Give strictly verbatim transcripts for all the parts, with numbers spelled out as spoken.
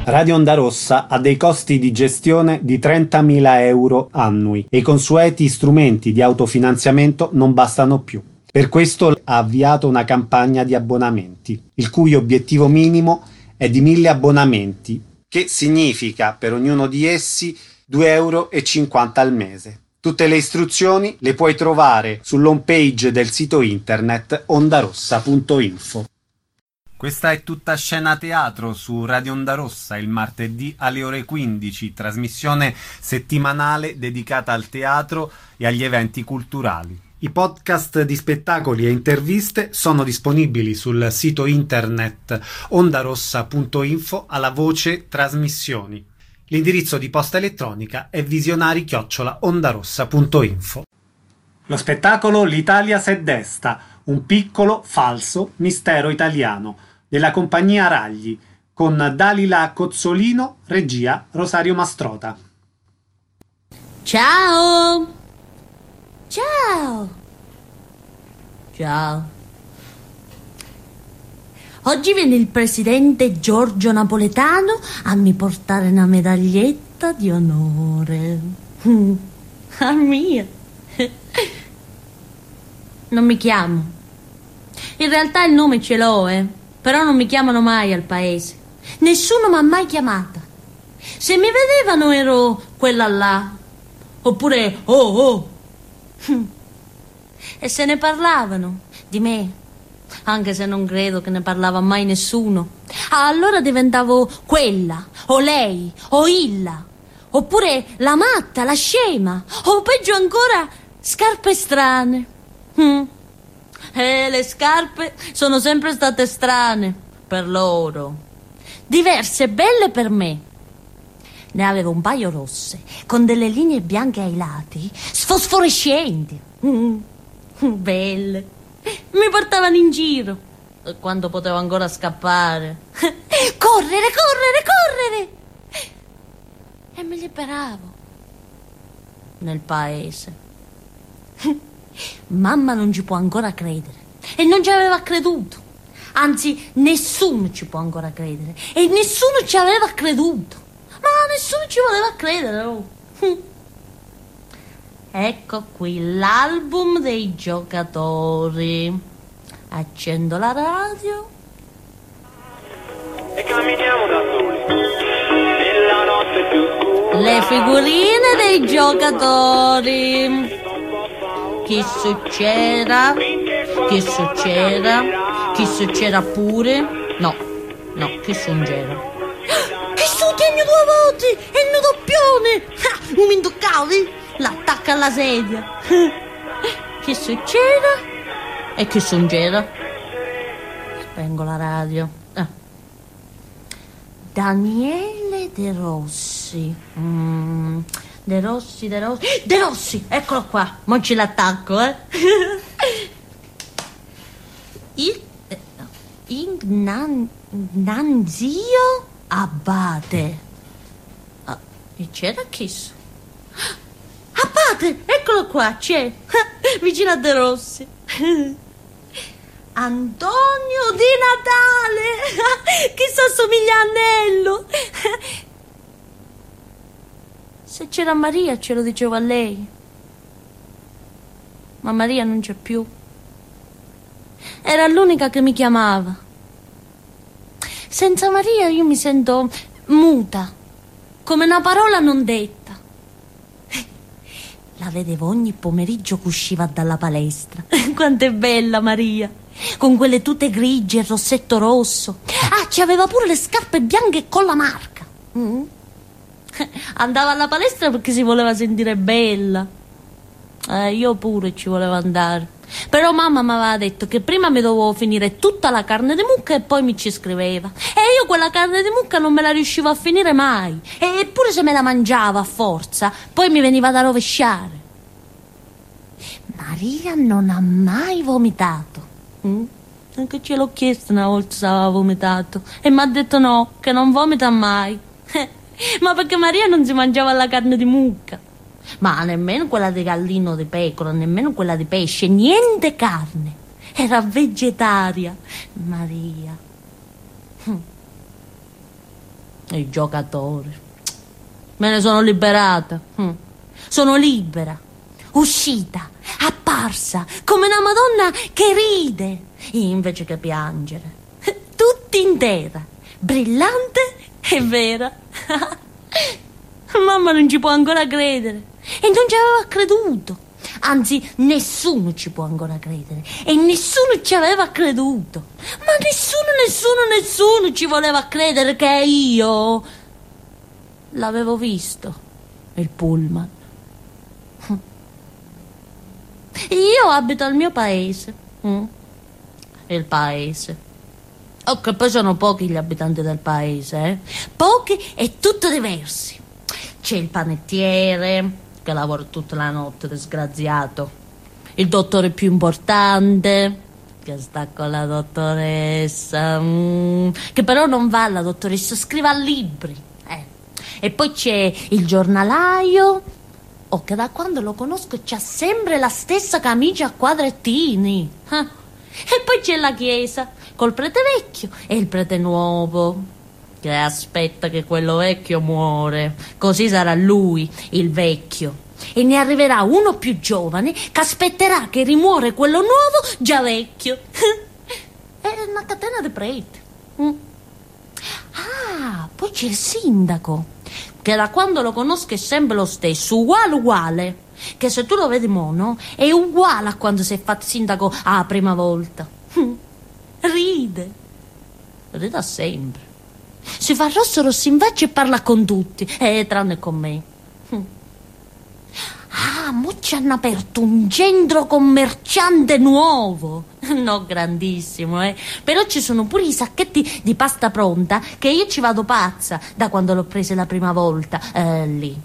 Radio Onda Rossa ha dei costi di gestione di trentamila euro annui e i consueti strumenti di autofinanziamento non bastano più. Per questo ha avviato una campagna di abbonamenti, il cui obiettivo minimo è di mille abbonamenti, che significa per ognuno di essi due euro e cinquanta al mese. Tutte le istruzioni le puoi trovare sull'home page del sito internet ondarossa punto info. Questa è Tutta Scena Teatro su Radio Onda Rossa il martedì alle ore quindici, trasmissione settimanale dedicata al teatro e agli eventi culturali. I podcast di spettacoli e interviste sono disponibili sul sito internet ondarossa punto info alla voce trasmissioni. L'indirizzo di posta elettronica è visionari chiocciola ondarossa punto info. Lo spettacolo L'Italia s'è desta, un piccolo, falso mistero italiano, della compagnia Ragli, con Dalila Cozzolino, regia Rosario Mastrota. Ciao! Ciao! Ciao! Oggi viene il presidente Giorgio Napoletano a mi portare una medaglietta di onore. A mia! Non mi chiamo. In realtà il nome ce l'ho, eh. Però non mi chiamano mai al paese. Nessuno mi ha mai chiamata. Se mi vedevano ero quella là. Oppure oh oh. E se ne parlavano di me, anche se non credo che ne parlava mai nessuno. Allora diventavo quella, o lei, o illa, oppure la matta, la scema, o peggio ancora scarpe strane. Mm. E le scarpe sono sempre state strane per loro, diverse e belle per me. Ne avevo un paio rosse, con delle linee bianche ai lati, sfosforescenti. Mm. Belle. Mi portavano in giro quando potevo ancora scappare. Correre, correre, correre! E mi liberavo nel paese. Mamma non ci può ancora credere e non ci aveva creduto. Anzi, nessuno ci può ancora credere e nessuno ci aveva creduto. Ma nessuno ci voleva credere. Oh. Ecco qui l'album dei giocatori. Accendo la radio e camminiamo da soli nella notte più scura. Le figurine dei giocatori. Chi succeda? Chi succeda? Chi succeda pure? No, no, chi succeda? Chi succeda due voti e il doppione? Ah, un intoccabile? L'attacca alla sedia. Chi succeda? E chi succeda? Spengo la radio. Ah. Daniele De Rossi. Mm. De Rossi, De Rossi, De Rossi, eccolo qua, mo ce l'attacco, eh. Il Ignazio Abate. Ah, e c'era chi? Abate, eccolo qua, c'è, vicino a De Rossi. Antonio Di Natale, chissà somiglia a Anello. Se c'era Maria ce lo dicevo a lei, ma Maria non c'è più. Era l'unica che mi chiamava. Senza Maria io mi sento muta, come una parola non detta. La vedevo ogni pomeriggio che usciva dalla palestra. Quanto è bella Maria, con quelle tute grigie e il rossetto rosso. Ah, ci aveva pure le scarpe bianche con la marca. Mm. Andava alla palestra perché si voleva sentire bella. Eh, io pure ci volevo andare. Però mamma mi aveva detto che prima mi dovevo finire tutta la carne di mucca e poi mi ci scriveva. E io quella carne di mucca non me la riuscivo a finire mai. Eppure se me la mangiavo a forza, poi mi veniva da rovesciare. Maria non ha mai vomitato. Mm? Anche ce l'ho chiesto una volta se aveva vomitato e mi ha detto no, che non vomita mai. Ma perché Maria non si mangiava la carne di mucca, ma nemmeno quella di gallino o di pecora, nemmeno quella di pesce, niente carne. Era vegetaria Maria. I giocatori. Me ne sono liberata. Mm. Sono libera, uscita, apparsa, come una Madonna che ride, invece che piangere. Tutta intera, brillante e vera. Mamma non ci può ancora credere. E non ci aveva creduto. Anzi, nessuno ci può ancora credere. E nessuno ci aveva creduto. Ma nessuno, nessuno, nessuno ci voleva credere che io l'avevo visto, il pullman. Io abito al mio paese. Mm. Il paese. Oh, che poi sono pochi gli abitanti del paese, eh? Pochi e tutto diversi. C'è il panettiere, che lavora tutta la notte, disgraziato. Il dottore più importante, che sta con la dottoressa, mm, che però non va alla dottoressa, scrive a libri. Eh. E poi c'è il giornalaio, oh, che da quando lo conosco c'ha sempre la stessa camicia a quadrettini. Eh. E poi c'è la chiesa, col prete vecchio e il prete nuovo, che aspetta che quello vecchio muore, così sarà lui, il vecchio, e ne arriverà uno più giovane che aspetterà che rimuore quello nuovo già vecchio. È una catena di preti. Mm. Ah, poi c'è il sindaco, che da quando lo conosco è sempre lo stesso, uguale uguale, che se tu lo vedi mono è uguale a quando si è fatto sindaco la prima volta. Ride, ride sempre, si fa rosso rosso invece e parla con tutti, eh, tranne con me. Ah, mo ci hanno aperto un centro commerciante nuovo, no, grandissimo, eh. Però ci sono pure i sacchetti di pasta pronta, che io ci vado pazza da quando l'ho presa la prima volta, eh, lì.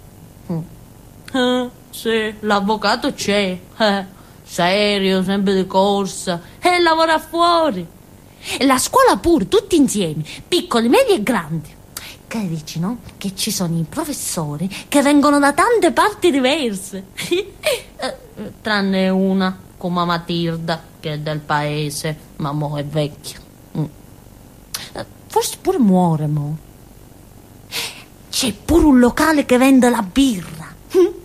Eh, sì, l'avvocato c'è, eh, serio, sempre di corsa, e lavora fuori. E la scuola pure, tutti insieme, piccoli, medi e grandi. Che dici, no? Che ci sono i professori che vengono da tante parti diverse. eh, tranne una, come Matilda, che è del paese, ma mo è vecchia. Mm. Eh, forse pure muore, mo. C'è pure un locale che vende la birra.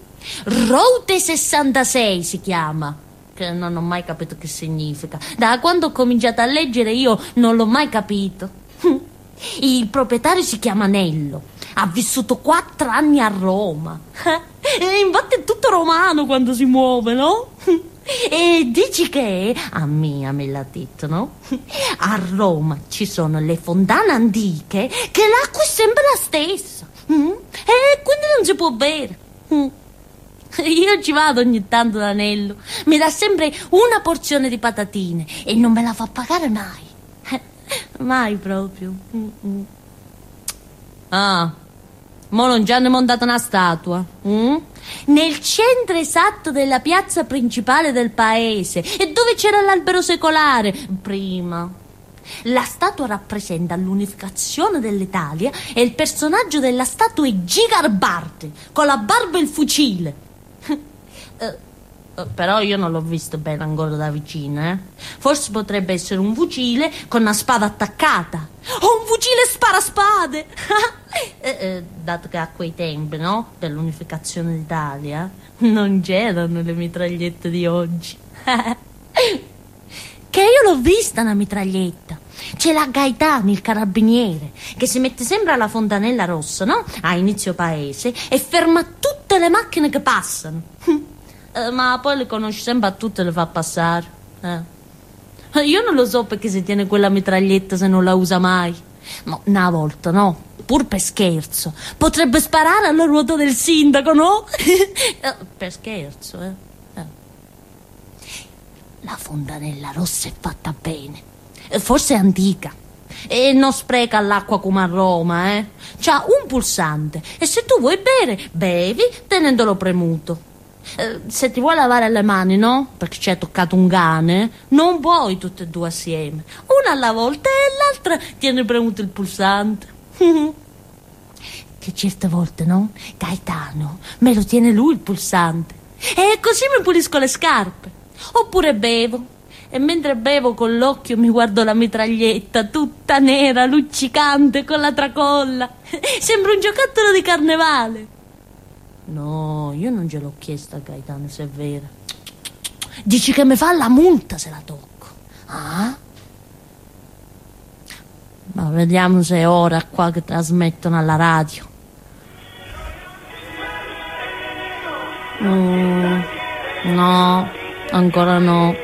Route sessantasei si chiama, che non ho mai capito che significa. Da quando ho cominciato a leggere io non l'ho mai capito. Il proprietario si chiama Nello, ha vissuto quattro anni a Roma. E infatti è tutto romano quando si muove, no? E dici che, a me, a me l'ha detto, no? A Roma ci sono le fontane antiche, che l'acqua è sempre la stessa. E quindi non si può bere. Io ci vado ogni tanto da Nello, mi dà sempre una porzione di patatine e non me la fa pagare mai. Mai proprio. Mm-mm. Ah, mo non ci hanno montato una statua, mm? Nel centro esatto della piazza principale del paese, e dove c'era l'albero secolare prima. La statua rappresenta l'unificazione dell'Italia e il personaggio della statua è G. Garibaldi con la barba e il fucile. uh, Però io non l'ho visto bene ancora da vicino, eh. Forse potrebbe essere un fucile con una spada attaccata. O un fucile sparaspade! eh, eh, dato che a quei tempi, no? Dell'unificazione d'Italia, non c'erano le mitragliette di oggi. Che io l'ho vista una mitraglietta. C'è la Gaetano, il carabiniere, che si mette sempre alla fontanella rossa, no? A inizio paese, e ferma tutte le macchine che passano. Eh, ma poi le conosce sempre a tutte e le fa passare. Eh. Io non lo so perché si tiene quella mitraglietta se non la usa mai. Ma una volta, no? Pur per scherzo. Potrebbe sparare alla ruota del sindaco, no? eh, per scherzo, eh. eh. La fontanella rossa è fatta bene. Forse è antica. E non spreca l'acqua come a Roma, eh. C'ha un pulsante. E se tu vuoi bere, bevi tenendolo premuto. Eh, se ti vuoi lavare le mani, no? Perché ci hai toccato un cane, non puoi tutte e due assieme. Una alla volta e l'altra tiene premuto il pulsante. Che certe volte, no? Gaetano me lo tiene lui il pulsante. E così mi pulisco le scarpe. Oppure bevo. E mentre bevo con l'occhio mi guardo la mitraglietta, tutta nera, luccicante, con la tracolla. Sembra un giocattolo di carnevale. No, io non gliel'ho chiesta a Gaetano, se è vera. Dici che mi fa la multa se la tocco. Ah? Ma vediamo se è ora qua che trasmettono alla radio. Mm, no, ancora no.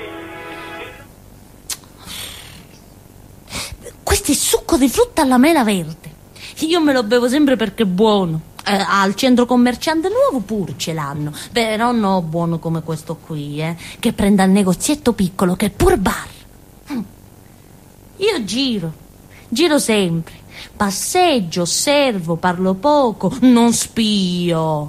Questo è succo di frutta alla mela verde. Io me lo bevo sempre perché è buono. Eh, al centro commerciante nuovo pure ce l'hanno, però no buono come questo qui, eh, che prende al negozietto piccolo, che è pur bar. Mm. Io giro, giro sempre, passeggio, osservo, parlo poco, non spio.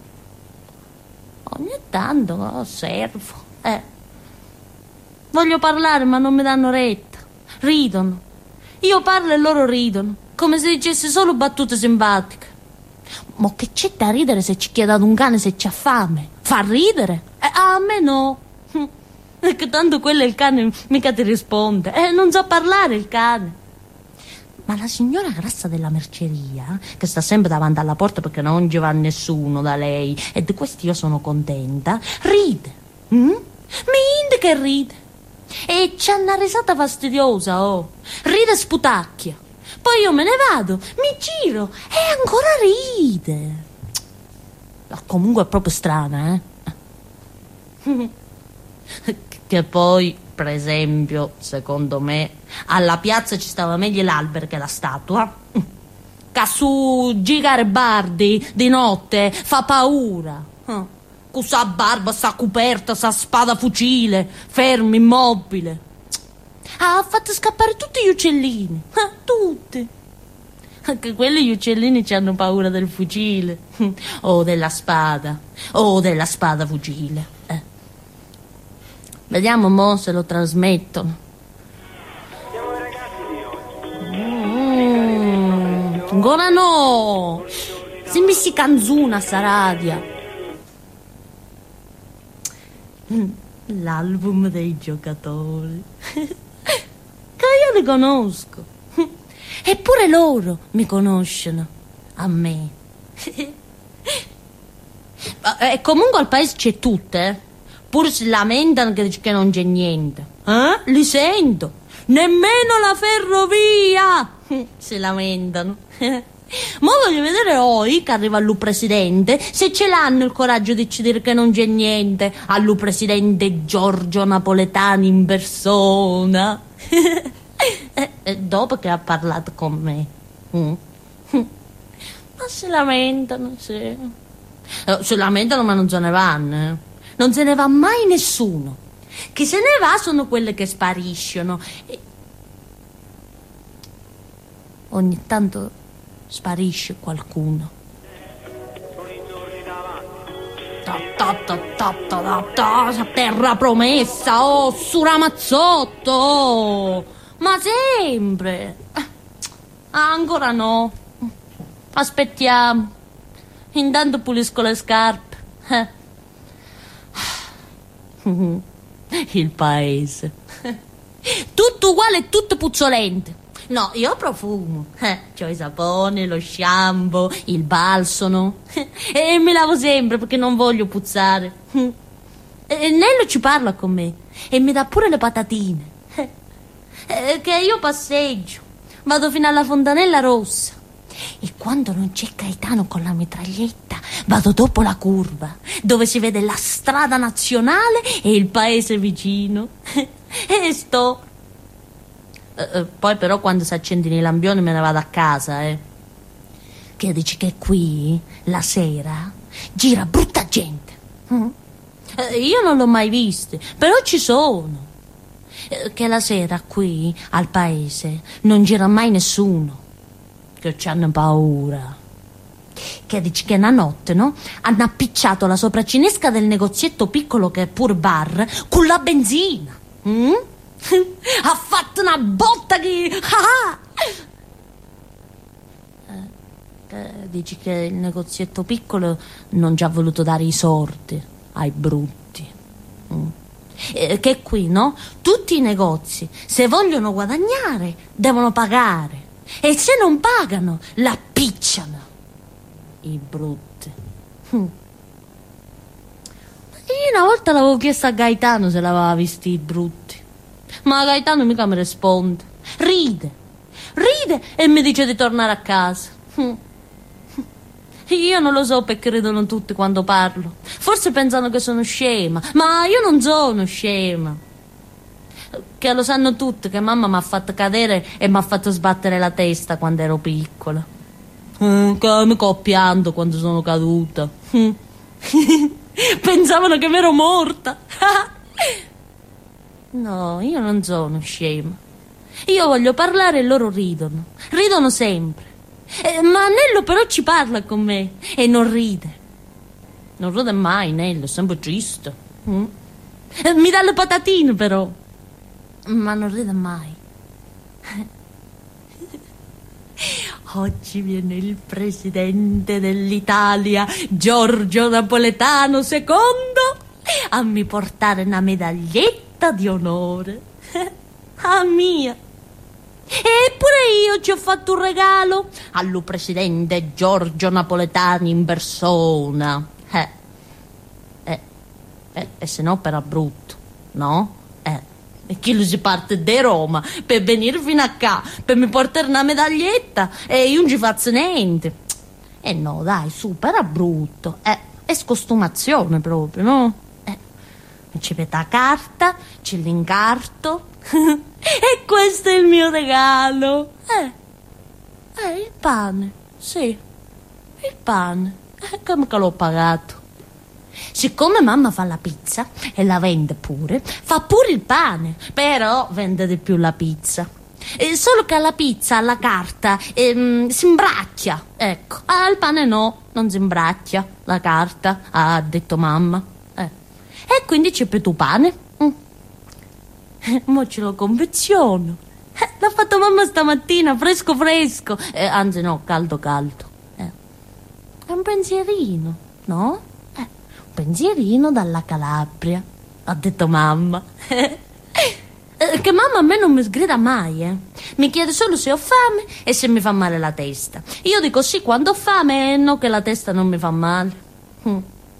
Ogni tanto osservo, eh. Voglio parlare ma non mi danno retta, ridono. Io parlo e loro ridono, come se dicesse solo battute simpatiche. Ma che c'è da ridere se ci chiede ad un cane se c'ha fame? Fa ridere? Eh, a me no. E che tanto quello è il cane, mica ti risponde. Eh, non so parlare il cane. Ma la signora grassa della merceria, che sta sempre davanti alla porta perché non ci va nessuno da lei, e di questo io sono contenta, ride. Mm? Mi indica e ride. E c'ha una risata fastidiosa, oh. Ride e sputacchia. Poi io me ne vado, mi giro e ancora ride. Comunque è proprio strana, eh? Che poi, per esempio, secondo me, alla piazza ci stava meglio l'albero che la statua. Che su Garibaldi di notte fa paura. Con sa barba, sa coperta, sa spada fucile, fermo, immobile. Ha fatto scappare tutti gli uccellini, ah, tutti. Anche quelli gli uccellini ci hanno paura del fucile, o della spada, o della spada fucile. Eh. Vediamo mo se lo trasmettono. Mm, ancora no. Se mi si canzuna sta radio. L'album dei giocatori. Che io li conosco. Eppure loro mi conoscono. A me. E comunque al paese c'è tutto, eh. Pure si lamentano che, che non c'è niente. Eh? Li sento. Nemmeno la ferrovia. Si lamentano. Ma voglio vedere oi che arriva allo presidente, se ce l'hanno il coraggio di ci dire che non c'è niente, allo presidente Giorgio Napoletani in persona. E dopo che ha parlato con me. Mm. Ma si lamentano, sì. Si lamentano ma non se ne vanno, eh. Non se ne va mai nessuno. Chi se ne va sono quelle che spariscono. E... ogni tanto sparisce qualcuno. Ta ta ta ta ta ta, terra promessa, oh, su Ramazzotto, oh. Ma sempre. Ah, ancora no. Aspettiamo. Intanto pulisco le scarpe. Eh. Il paese. Tutto uguale e tutto puzzolente. No, io profumo. Eh, c'ho i saponi, lo shampoo, il balsamo. E mi lavo sempre perché non voglio puzzare. E Nello ci parla con me e mi dà pure le patatine. Eh, che io passeggio, vado fino alla fontanella rossa. E quando non c'è Gaetano con la mitraglietta, vado dopo la curva, dove si vede la strada nazionale e il paese vicino. E sto... Eh, poi però quando si accendono i lampioni me ne vado a casa, eh. Che dici che qui, la sera, gira brutta gente. Mm? Eh, io non l'ho mai viste, però ci sono. Eh, che la sera qui, al paese, non gira mai nessuno. Che ci hanno paura. Che dici che una notte, no? Hanno appicciato la sopracinesca del negozietto piccolo che è pur bar con la benzina. Mm? Ha fatto una botta che... Ah! Eh, che dici che il negozietto piccolo non ci ha voluto dare i sordi ai brutti. Mm. Eh, che qui, no? Tutti i negozi, se vogliono guadagnare, devono pagare. E se non pagano, la picciano. I brutti. Hm. Io una volta l'avevo chiesto a Gaetano se l'aveva visti i brutti. Ma Gaetano mica mi risponde. Ride. Ride e mi dice di tornare a casa. Hm. Io non lo so perché ridono tutti quando parlo. Forse pensano che sono scema, ma io non sono scema. Che lo sanno tutti che mamma mi ha fatto cadere e mi ha fatto sbattere la testa quando ero piccola. Mm, che mi coppiando quando sono caduta. Mm. Pensavano che mi ero morta. No, io non sono scema. Io voglio parlare e loro ridono. Ridono sempre. Eh, ma Nello però ci parla con me e non ride. Non ride mai Nello, è sempre triste. Mm? Eh, mi dà le patatine però, ma non ride mai. Oggi viene il presidente dell'Italia, Giorgio Napoletano secondo, a mi portare una medaglietta di onore. A mia. Eppure io ci ho fatto un regalo allo presidente Giorgio Napoletano in persona. Eh, eh, eh, e se no per brutto, no? Eh, e chi lo si parte da Roma per venire fino a qua, per mi portare una medaglietta e io non ci faccio niente. E eh no, dai, su, per brutto. Eh, è scostumazione proprio, no? Eh, ci mette la carta, ce l'incarto. E questo è il mio regalo. Eh, eh, il pane, sì, il pane. Eh, come che l'ho pagato? Siccome mamma fa la pizza e la vende pure, fa pure il pane, però vende di più la pizza. Eh, solo che alla pizza, alla carta, ehm, si imbracchia, ecco. Al pane no, non si imbracchia la carta, ha detto mamma. Eh. E quindi c'è per tu pane. Mm. Mo ce lo confeziono. Eh, l'ha fatto mamma stamattina, fresco fresco. Eh, anzi no, caldo caldo. Eh. È un pensierino, no? Eh, un pensierino dalla Calabria, ha detto mamma. Eh, che mamma a me non mi sgrida mai, eh. Mi chiede solo se ho fame e se mi fa male la testa. Io dico sì quando ho fame e no che la testa non mi fa male. Hm.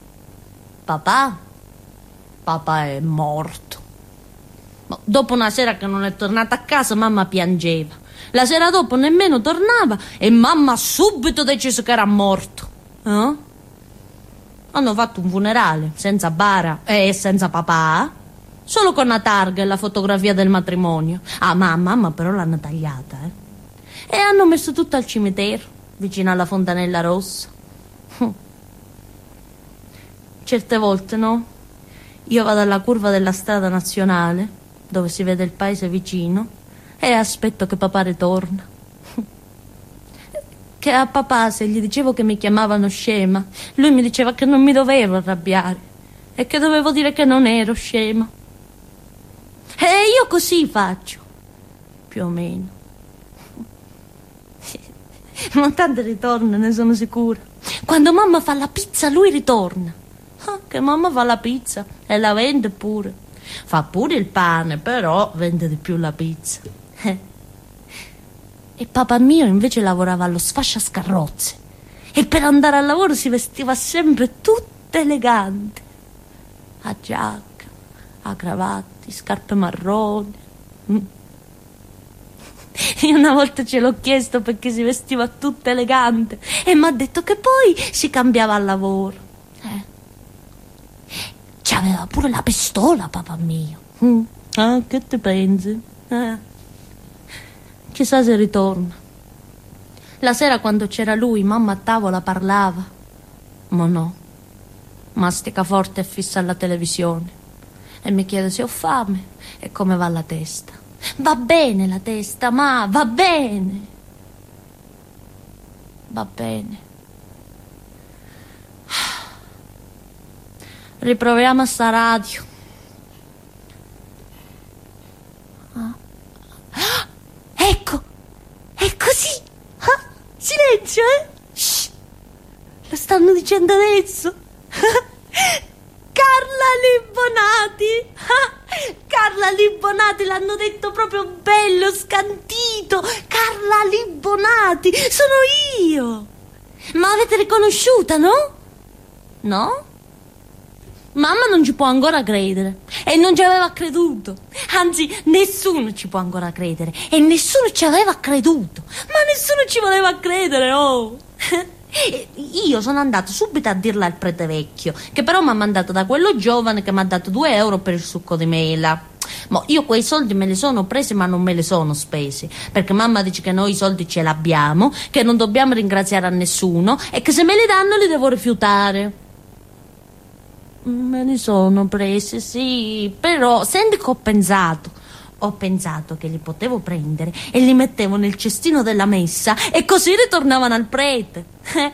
Papà? Papà è morto. Dopo una sera che non è tornata a casa, mamma piangeva. La sera dopo nemmeno tornava e mamma subito deciso che era morto. Eh? Hanno fatto un funerale senza bara e senza papà, solo con una targa e la fotografia del matrimonio. Ah, ma mamma però l'hanno tagliata, eh? E hanno messo tutto al cimitero, vicino alla Fontanella Rossa. Certe volte, no? Io vado alla curva della strada nazionale, dove si vede il paese vicino, e aspetto che papà ritorna. Che a papà, se gli dicevo che mi chiamavano scema, lui mi diceva che non mi dovevo arrabbiare e che dovevo dire che non ero scema. E io così faccio, più o meno. Ma tanto ritorna, ne sono sicura. Quando mamma fa la pizza, lui ritorna. Ah, che mamma fa la pizza e la vende pure. Fa pure il pane, però vende di più la pizza. Eh. E papà mio invece lavorava allo sfasciascarrozze e per andare al lavoro si vestiva sempre tutto elegante, a giacca, a cravatti, scarpe marroni. Mm. Io una volta ce l'ho chiesto perché si vestiva tutto elegante e mi ha detto che poi si cambiava al lavoro. Eh. C'aveva pure la pistola, papà mio. Mm. Ah, che te pensi? Eh. Chissà se ritorna. La sera quando c'era lui, mamma a tavola parlava. Ma no. Mastica forte e fissa alla televisione. E mi chiede se ho fame e come va la testa. Va bene la testa, ma va bene. Va bene. Riproviamo a sta radio. Ah. Ah, ecco, è così. Ah, silenzio, eh? Shh. Lo stanno dicendo adesso. Carla Libonati! Carla Libonati, l'hanno detto proprio bello, scantito. Carla Libonati, sono io. Ma avete riconosciuta, no? No? Mamma non ci può ancora credere e non ci aveva creduto. Anzi, nessuno ci può ancora credere e nessuno ci aveva creduto. Ma nessuno ci voleva credere, oh! Io sono andato subito a dirla al prete vecchio, che però mi ha mandato da quello giovane che mi ha dato due euro per il succo di mela. Ma io quei soldi me li sono presi ma non me li sono spesi, perché mamma dice che noi i soldi ce l'abbiamo, che non dobbiamo ringraziare a nessuno e che se me li danno li devo rifiutare. Me li sono presi, sì, però senti che ho pensato. Ho pensato che li potevo prendere e li mettevo nel cestino della messa e così ritornavano al prete.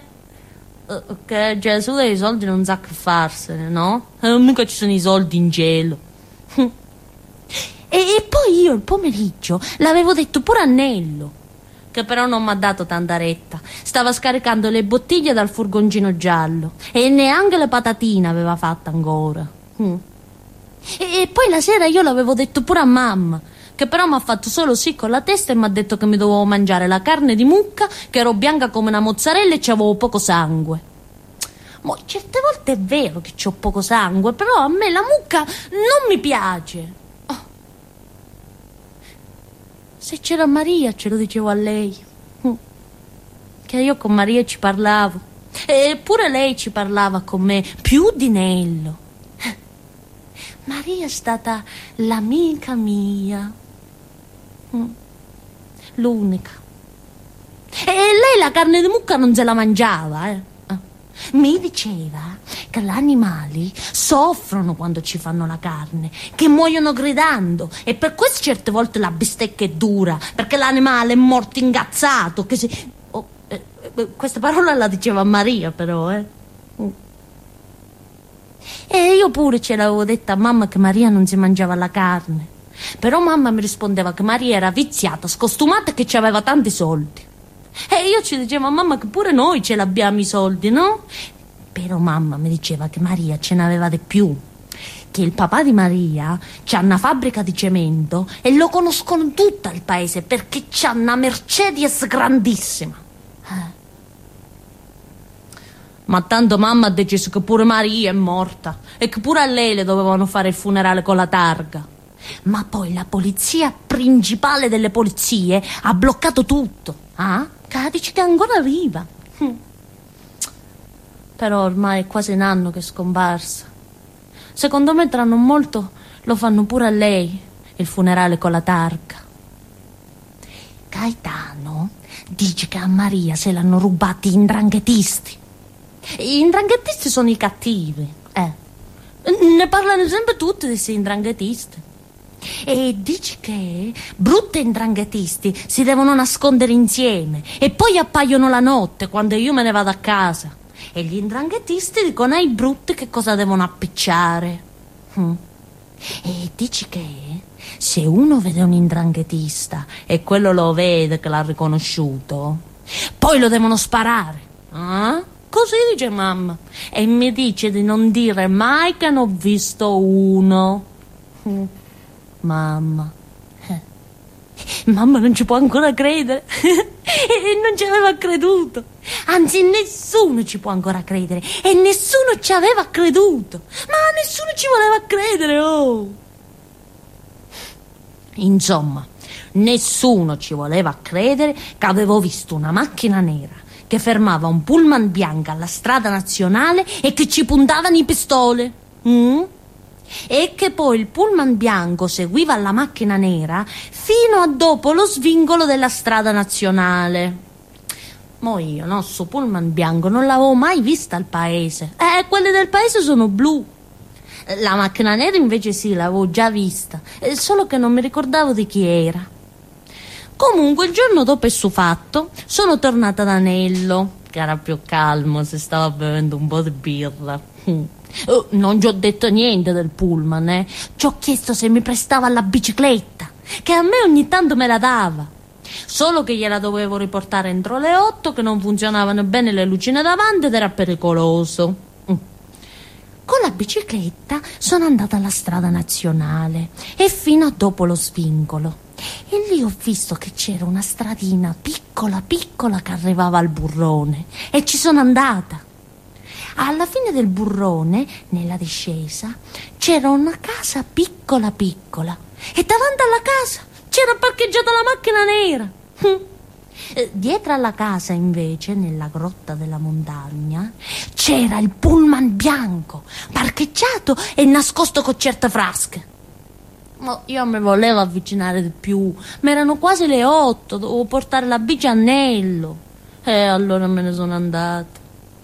Che Gesù dei soldi non sa che farsene, no? Eh, mica ci sono i soldi in cielo. E, e poi io il pomeriggio l'avevo detto pure a Nello, che però non mi ha dato tanta retta. Stava scaricando le bottiglie dal furgoncino giallo e neanche le patatine aveva fatte ancora. Mm. E, e poi la sera io l'avevo detto pure a mamma, che però mi ha fatto solo sì con la testa e mi ha detto che mi dovevo mangiare la carne di mucca, che ero bianca come una mozzarella e c'avevo poco sangue. Ma certe volte è vero che c'ho poco sangue, però a me la mucca non mi piace. Oh. Se c'era Maria ce lo dicevo a lei, che io con Maria ci parlavo, eppure lei ci parlava con me più di Nello. Maria è stata l'amica mia, l'unica. E lei la carne di mucca non se la mangiava, eh. Mi diceva che gli animali soffrono quando ci fanno la carne, che muoiono gridando, e per questo certe volte la bistecca è dura, perché l'animale è morto ingazzato, che si... oh, eh, eh, questa parola la diceva Maria però, eh. E io pure ce l'avevo detta a mamma che Maria non si mangiava la carne, però mamma mi rispondeva che Maria era viziata, scostumata e che ci aveva tanti soldi. E io ci dicevo a mamma che pure noi ce l'abbiamo i soldi, no? Però mamma mi diceva che Maria ce n'aveva di più, che il papà di Maria c'ha una fabbrica di cemento e lo conoscono tutto il paese perché c'ha una Mercedes grandissima. Eh. Ma tanto mamma ha deciso che pure Maria è morta e che pure a lei le dovevano fare il funerale con la targa. Ma poi la polizia principale delle polizie ha bloccato tutto. Ah? Che dice che è ancora viva. Hm. Però ormai è quasi un anno che è scomparsa. Secondo me tra non molto lo fanno pure a lei, il funerale con la targa. Gaetano dice che a Maria se l'hanno rubati i 'ndranghetisti. Gli 'ndranghetisti sono i cattivi, eh. Ne parlano sempre tutti di questi 'ndranghetisti. E dice che brutti 'ndranghetisti si devono nascondere insieme e poi appaiono la notte quando io me ne vado a casa. E gli 'ndranghetisti dicono ai brutti che cosa devono appicciare. Hm. E dice che se uno vede un 'ndranghetista e quello lo vede che l'ha riconosciuto, poi lo devono sparare. Eh? Così dice mamma. E mi dice di non dire mai che ne ho visto uno. Hm. Mamma. Eh. Mamma non ci può ancora credere. E non ci aveva creduto. Anzi, nessuno ci può ancora credere. E nessuno ci aveva creduto. Ma nessuno ci voleva credere, oh. Insomma, nessuno ci voleva credere che avevo visto una macchina nera che fermava un pullman bianco alla strada nazionale e che ci puntavano i pistole. Mm? E che poi il pullman bianco seguiva la macchina nera fino a dopo lo svincolo della strada nazionale. Mo io, no, su pullman bianco non l'avevo mai vista al paese. Eh, quelli del paese sono blu. La macchina nera invece sì, l'avevo già vista, eh, solo che non mi ricordavo di chi era. Comunque il giorno dopo questo fatto sono tornata da Nello, che era più calmo, si stava bevendo un po' di birra. Oh, non ci ho detto niente del pullman, eh. Ci ho chiesto se mi prestava la bicicletta, che a me ogni tanto me la dava. Solo che gliela dovevo riportare entro le otto, che non funzionavano bene le lucine davanti ed era pericoloso. Mm. Con la bicicletta sono andata alla strada nazionale e fino a dopo lo svincolo. E lì ho visto che c'era una stradina piccola piccola che arrivava al burrone e ci sono andata. Alla fine del burrone, nella discesa, c'era una casa piccola piccola e davanti alla casa c'era parcheggiata la macchina nera. Dietro alla casa, invece, nella grotta della montagna, c'era il pullman bianco, parcheggiato e nascosto con certe frasche. Ma io mi volevo avvicinare di più, ma erano quasi le otto, dovevo portare la bici a Nello. E allora me ne sono andata.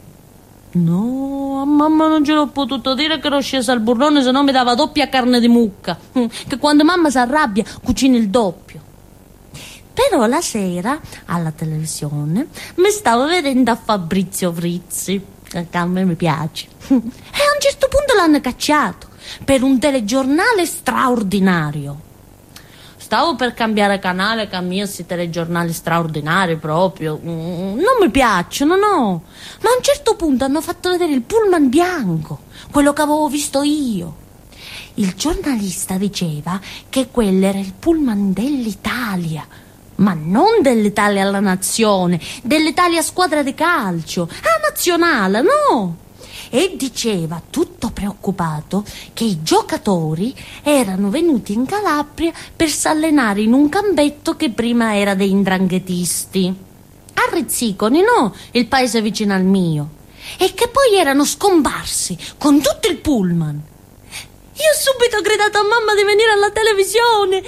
No, a mamma non ce l'ho potuto dire che ero scesa al burrone, se no mi dava doppia carne di mucca, che quando mamma si arrabbia cucina il doppio. Però la sera, alla televisione, mi stavo vedendo a Fabrizio Frizzi, che a me mi piace. E a un certo punto l'hanno cacciato per un telegiornale straordinario. Stavo per cambiare canale, che a me questi telegiornali straordinari proprio non mi piacciono, no. Ma a un certo punto hanno fatto vedere il pullman bianco, quello che avevo visto io. Il giornalista diceva che quello era il pullman dell'Italia, ma non dell'Italia alla nazione, dell'Italia squadra di calcio, a nazionale, no. E diceva, tutto preoccupato, che i giocatori erano venuti in Calabria per s'allenare in un campetto che prima era dei ndranghetisti. A Rizziconi, no, il paese vicino al mio. E che poi erano scomparsi con tutto il pullman. Io subito ho gridato a mamma di venire alla televisione.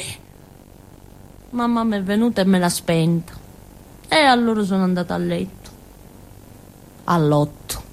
Mamma mi è venuta e me l'ha spenta. E allora sono andata a letto. All'otto.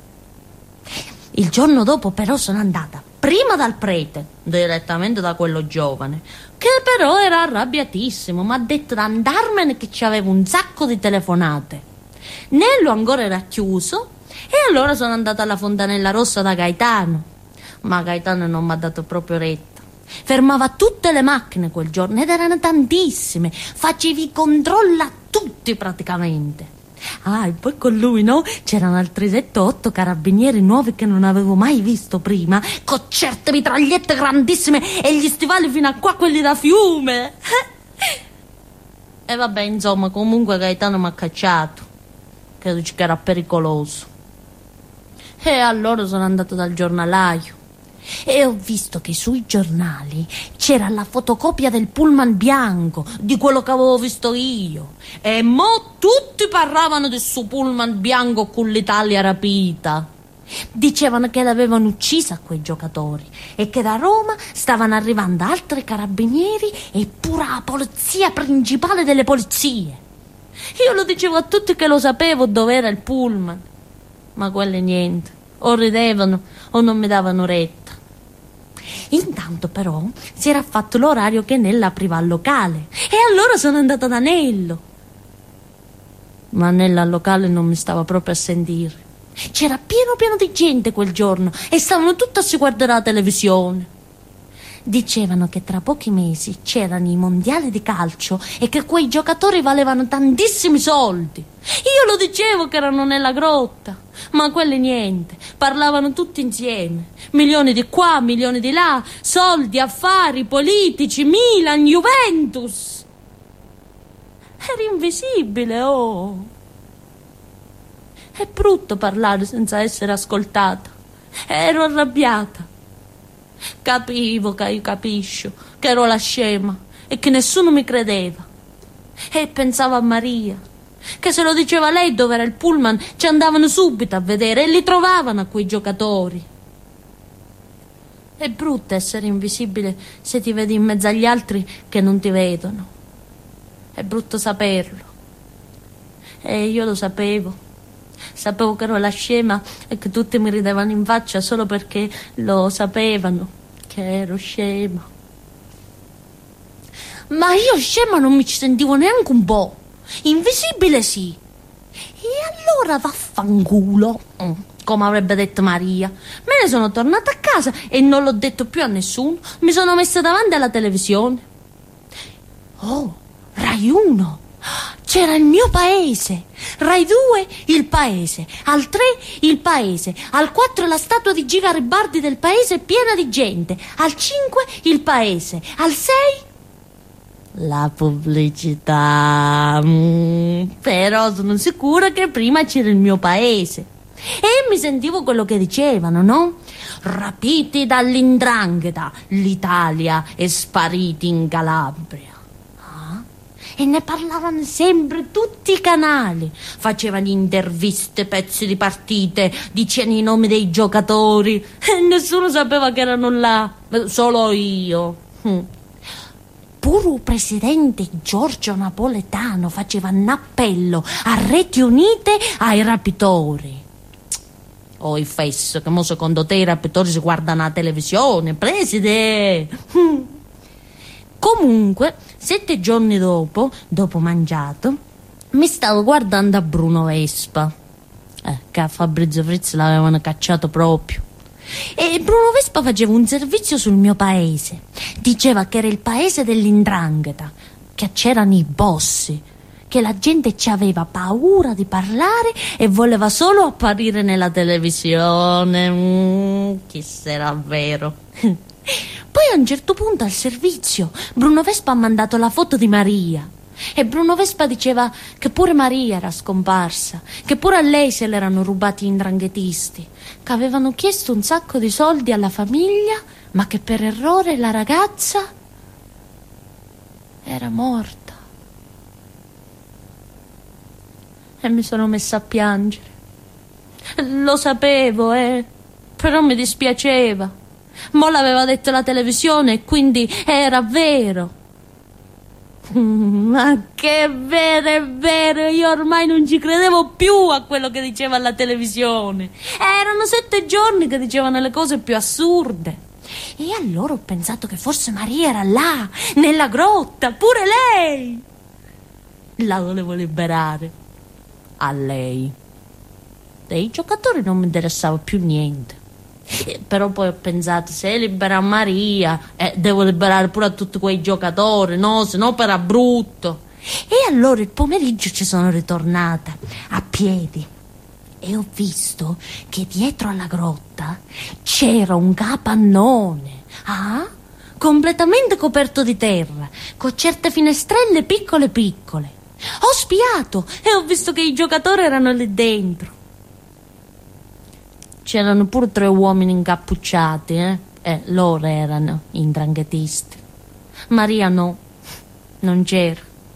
Il giorno dopo però sono andata prima dal prete, direttamente da quello giovane, che però era arrabbiatissimo, mi ha detto di andarmene che c'avevo un sacco di telefonate. Nello ancora era chiuso e allora sono andata alla Fontanella Rossa da Gaetano, ma Gaetano non mi ha dato proprio retta. Fermava tutte le macchine quel giorno ed erano tantissime, facevi controlli a tutti praticamente. Ah, e poi con lui, no? C'erano altri sette o otto carabinieri nuovi che non avevo mai visto prima, con certe mitragliette grandissime e gli stivali fino a qua, quelli da fiume. E vabbè, insomma, comunque Gaetano mi ha cacciato. Credo che era pericoloso. E allora sono andato dal giornalaio e ho visto che sui giornali c'era la fotocopia del pullman bianco, di quello che avevo visto io. E mo tutti parlavano del suo pullman bianco con l'Italia rapita. Dicevano che l'avevano uccisa quei giocatori e che da Roma stavano arrivando altri carabinieri e pure la polizia principale delle polizie. Io lo dicevo a tutti che lo sapevo dove era il pullman, ma quelle niente, o ridevano o non mi davano retta. Intanto però si era fatto l'orario che Nella apriva al locale e allora sono andata da Nello. Ma Nella al locale non mi stava proprio a sentire. C'era pieno pieno di gente quel giorno e stavano tutti a si guardare la televisione. Dicevano che tra pochi mesi c'erano i mondiali di calcio e che quei giocatori valevano tantissimi soldi. Io lo dicevo che erano nella grotta, ma quelli niente, parlavano tutti insieme. Milioni di qua, milioni di là, soldi, affari, politici, Milan, Juventus. Ero invisibile, oh. È brutto parlare senza essere ascoltata. Ero arrabbiata. Capivo che io capisco che ero la scema e che nessuno mi credeva. E pensavo a Maria, che se lo diceva lei dove era il pullman ci andavano subito a vedere e li trovavano a quei giocatori. È brutto essere invisibile se ti vedi in mezzo agli altri che non ti vedono. È brutto saperlo. E io lo sapevo. Sapevo che ero la scema e che tutti mi ridevano in faccia solo perché lo sapevano che ero scema. Ma io scema non mi ci sentivo neanche un po'. Invisibile sì. E allora vaffanculo, come avrebbe detto Maria. Me ne sono tornata a casa e non l'ho detto più a nessuno. Mi sono messa davanti alla televisione. Oh, Rai uno. c'era il mio paese. Rai due, il paese. Al tre, il paese. Al quattro, la statua di G. Garibaldi del paese piena di gente. Al cinque, il paese. Al sei, la pubblicità. Mm, però sono sicura che prima c'era il mio paese. E mi sentivo quello che dicevano, no? Rapiti dall'Indrangheta, l'Italia è sparita in Calabria. E ne parlavano sempre tutti i canali, facevano interviste, pezzi di partite, dicevano i nomi dei giocatori e nessuno sapeva che erano là, solo io. Hm. Pure il presidente Giorgio Napoletano faceva un appello a Reti Unite ai rapitori. Oh, il fesso, che mo secondo te i rapitori si guardano la televisione, preside? Hm. Comunque, sette giorni dopo, dopo mangiato, mi stavo guardando a Bruno Vespa, eh, che a Fabrizio Frizzi l'avevano cacciato proprio. E Bruno Vespa faceva un servizio sul mio paese. Diceva che era il paese dell'Indrangheta, che c'erano i bossi, che la gente ci aveva paura di parlare e voleva solo apparire nella televisione. Mm, chi sarà vero? Poi a un certo punto al servizio Bruno Vespa ha mandato la foto di Maria e Bruno Vespa diceva che pure Maria era scomparsa, che pure a lei se l'erano rubati gli indranghetisti, che avevano chiesto un sacco di soldi alla famiglia, ma che per errore la ragazza era morta. E mi sono messa a piangere. Lo sapevo, eh, però mi dispiaceva. Mo l'aveva detto la televisione e quindi era vero. Ma che vero, è vero, io ormai non ci credevo più a quello che diceva la televisione. Erano sette giorni che dicevano le cose più assurde. E allora ho pensato che forse Maria era là, nella grotta, pure lei. La volevo liberare. A lei. Dei giocatori non mi interessava più niente. Però poi ho pensato, se libera Maria, eh, devo liberare pure a tutti quei giocatori, no? Se no era brutto. E allora il pomeriggio ci sono ritornata a piedi e ho visto che dietro alla grotta c'era un capannone, ah? completamente coperto di terra, con certe finestrelle piccole piccole. Ho spiato e ho visto che i giocatori erano lì dentro. C'erano pure tre uomini incappucciati, eh? Eh, loro erano i indranghetisti. Maria no, non c'era.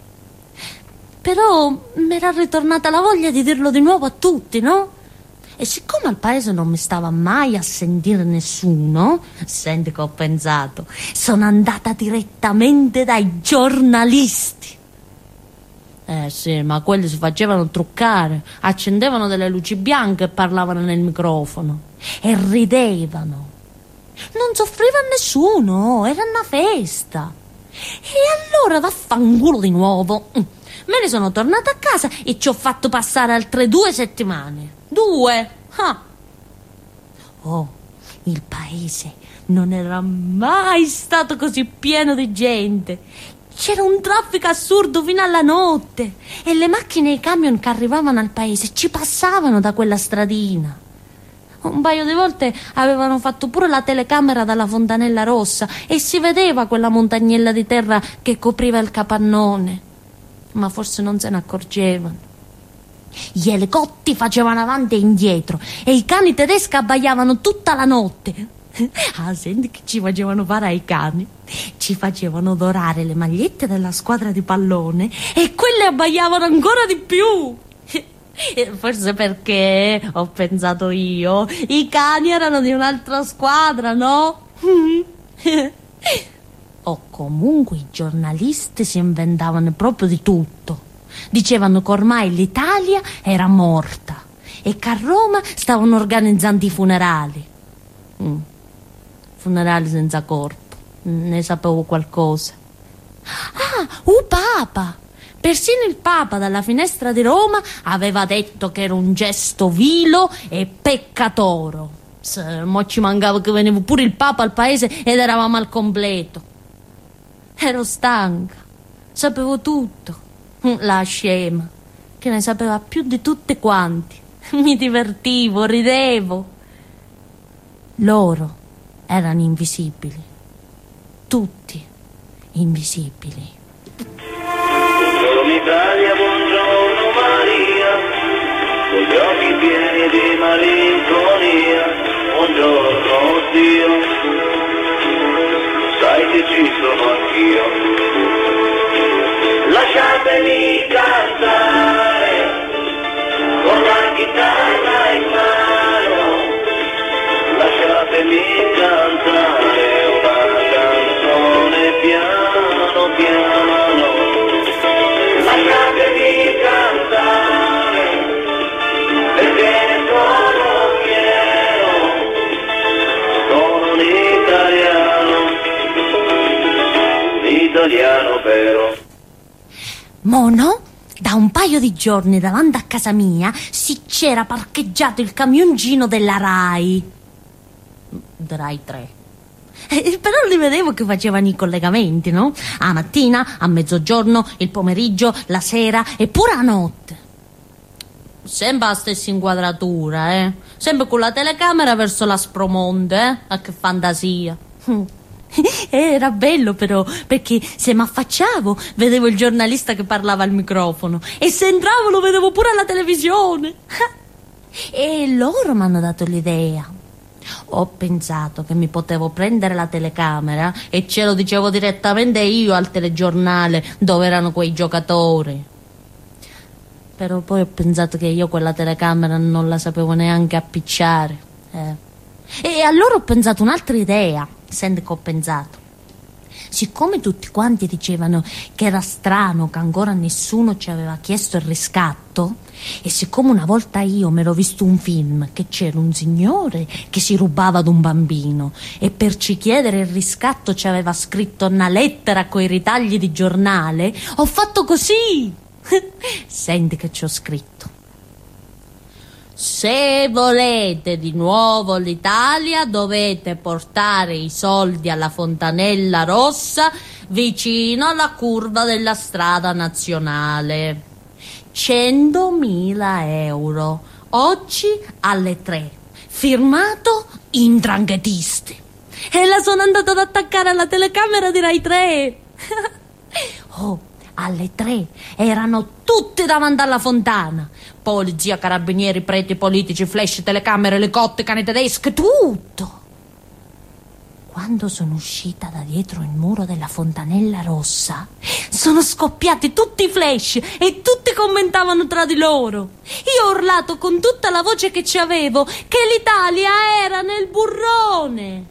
Però mi era ritornata la voglia di dirlo di nuovo a tutti, no? E siccome al paese non mi stava mai a sentire nessuno, senti che ho pensato, sono andata direttamente dai giornalisti. Eh sì, ma quelli si facevano truccare, accendevano delle luci bianche e parlavano nel microfono e ridevano. Non soffriva nessuno, era una festa. E allora vaffanculo di nuovo. Me ne sono tornata a casa e ci ho fatto passare altre due settimane. Due? Ah. Oh, il paese non era mai stato così pieno di gente. C'era un traffico assurdo fino alla notte e le macchine e i camion che arrivavano al paese ci passavano da quella stradina. Un paio di volte avevano fatto pure la telecamera dalla Fontanella Rossa e si vedeva quella montagnella di terra che copriva il capannone, ma forse non se ne accorgevano. Gli elicotti facevano avanti e indietro e i cani tedeschi abbaiavano tutta la notte. Ah, senti che ci facevano fare ai cani? Ci facevano odorare le magliette della squadra di pallone e quelle abbaiavano ancora di più. Forse perché, ho pensato io, i cani erano di un'altra squadra, no? O comunque i giornalisti si inventavano proprio di tutto. Dicevano che ormai l'Italia era morta e che a Roma stavano organizzando i funerali. Mm. Funerali senza corpo, ne sapevo qualcosa. Ah, il Papa! Persino il Papa dalla finestra di Roma aveva detto che era un gesto vilo e peccatoro. Se, mo ci mancava che veniva pure il Papa al paese ed eravamo al completo. Ero stanca, sapevo tutto. La scema, che ne sapeva più di tutte quanti. Mi divertivo, ridevo. Loro erano invisibili. Tutti invisibili. Buongiorno Italia, buongiorno Maria, con gli occhi pieni di malinconia. Buongiorno Dio, sai che ci sono anch'io. Lasciatemi cantare con la chitarra in mano, lasciatemi cantare una canzone piano piano, lasciatemi cantare perché ne sono fiero, sono un italiano, un italiano vero. Mono, da un paio di giorni davanti a casa mia si c'era parcheggiato il camioncino della Rai. Rai tre. Eh, però li vedevo che facevano i collegamenti, no? A mattina, a mezzogiorno, il pomeriggio, la sera e pure a notte. Sempre la stessa inquadratura, eh? Sempre con la telecamera verso l'Aspromonte, eh? Ah, che fantasia. Era bello però, perché se mi affacciavo vedevo il giornalista che parlava al microfono e se entravo lo vedevo pure alla televisione. E loro mi hanno dato l'idea. Ho pensato che mi potevo prendere la telecamera e ce lo dicevo direttamente io al telegiornale dove erano quei giocatori. Però poi ho pensato che io quella telecamera non la sapevo neanche appicciare. Eh. E allora ho pensato un'altra idea. Senti che ho pensato. Siccome tutti quanti dicevano che era strano che ancora nessuno ci aveva chiesto il riscatto, e siccome una volta io mi ero visto un film che c'era un signore che si rubava ad un bambino e per ci chiedere il riscatto ci aveva scritto una lettera coi ritagli di giornale, ho fatto così. Senti che ci ho scritto: se volete di nuovo l'Italia dovete portare i soldi alla Fontanella Rossa vicino alla curva della strada nazionale. centomila euro oggi alle tre. Firmato Indranghetisti. E la sono andata ad attaccare alla telecamera di Rai tre. Oh, alle tre erano tutti davanti alla fontana. Polizia, carabinieri, preti, politici, flash, telecamere, elicotteri, cane tedesche, tutto. Quando sono uscita da dietro il muro della Fontanella Rossa, sono scoppiati tutti i flash e tutti commentavano tra di loro. Io ho urlato con tutta la voce che ci avevo che l'Italia era nel burrone.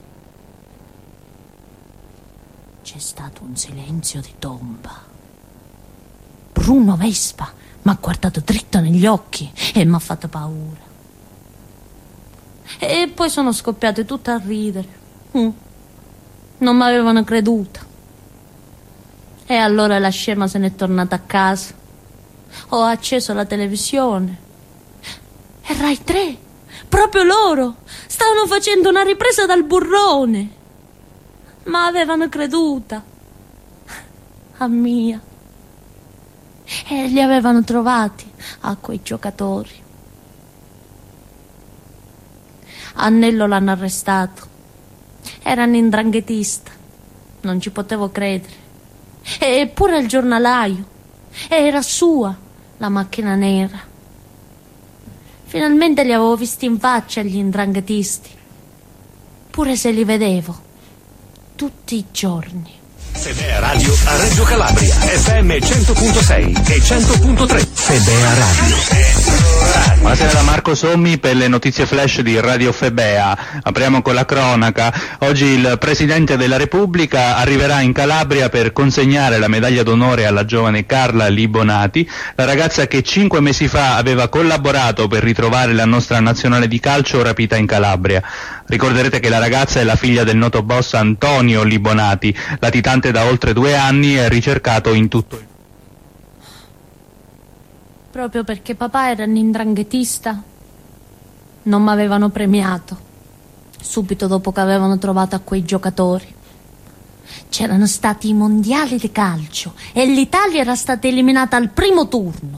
C'è stato un silenzio di tomba. Bruno Vespa mi ha guardato dritto negli occhi e mi ha fatto paura. E poi sono scoppiate tutte a ridere. Mm. Non mi avevano creduta. E allora la scema se n'è tornata a casa. Ho acceso la televisione e Rai tre, proprio loro, stavano facendo una ripresa dal burrone. Ma avevano creduta a mia. E li avevano trovati a quei giocatori. Annello l'hanno arrestato. Era un indranghetista. Non ci potevo credere. Eppure il giornalaio. Era sua la macchina nera. Finalmente li avevo visti in faccia gli indranghetisti. Pure se li vedevo tutti i giorni. Febea Radio a Reggio Calabria, F M cento punto sei e cento punto tre. Febea Radio. Buonasera da Marco Sommi per le notizie flash di Radio Febea. Apriamo con la cronaca. Oggi il Presidente della Repubblica arriverà in Calabria per consegnare la medaglia d'onore alla giovane Carla Libonati, la ragazza che cinque mesi fa aveva collaborato per ritrovare la nostra nazionale di calcio rapita in Calabria. Ricorderete che la ragazza è la figlia del noto boss Antonio Libonati, latitante da oltre due anni e ricercato in tutto il mondo. Proprio perché papà era un indranghetista, non mi avevano premiato subito dopo che avevano trovato a quei giocatori. c'erano stati i mondiali di calcio e l'Italia era stata eliminata al primo turno.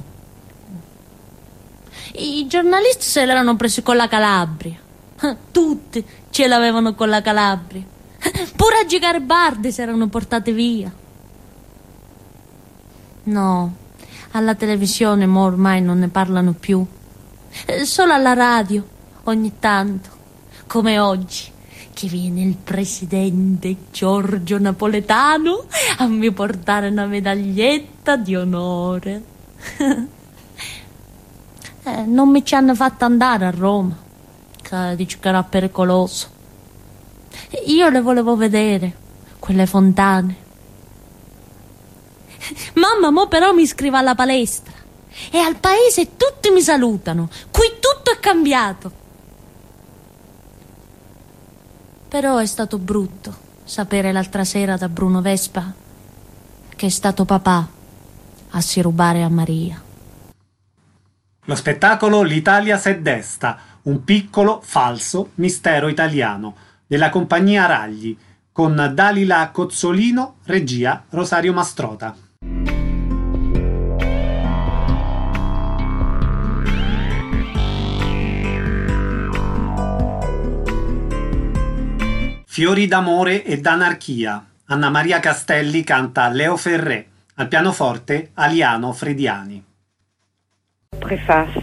I giornalisti se l'erano presi con la Calabria. Tutti ce l'avevano con la Calabria. Pure a Garibaldi si erano portate via. No, alla televisione mo ormai non ne parlano più. Solo alla radio, ogni tanto, come oggi, che viene il presidente Giorgio Napoletano a mi portare una medaglietta di onore. eh, non mi ci hanno fatto andare a Roma, che dice che era pericoloso. Io le volevo vedere, quelle fontane. Mamma mo però mi iscrive alla palestra e al paese tutti mi salutano. Qui tutto è cambiato. Però è stato brutto sapere l'altra sera da Bruno Vespa che è stato papà a si rubare a Maria. Lo spettacolo L'Italia s'è desta, un piccolo, falso mistero italiano della compagnia Ragli, con Dalila Cozzolino, regia Rosario Mastrota. Fiori d'amore e d'anarchia. Anna Maria Castelli canta Leo Ferré, al pianoforte Aliano Frediani. Preface.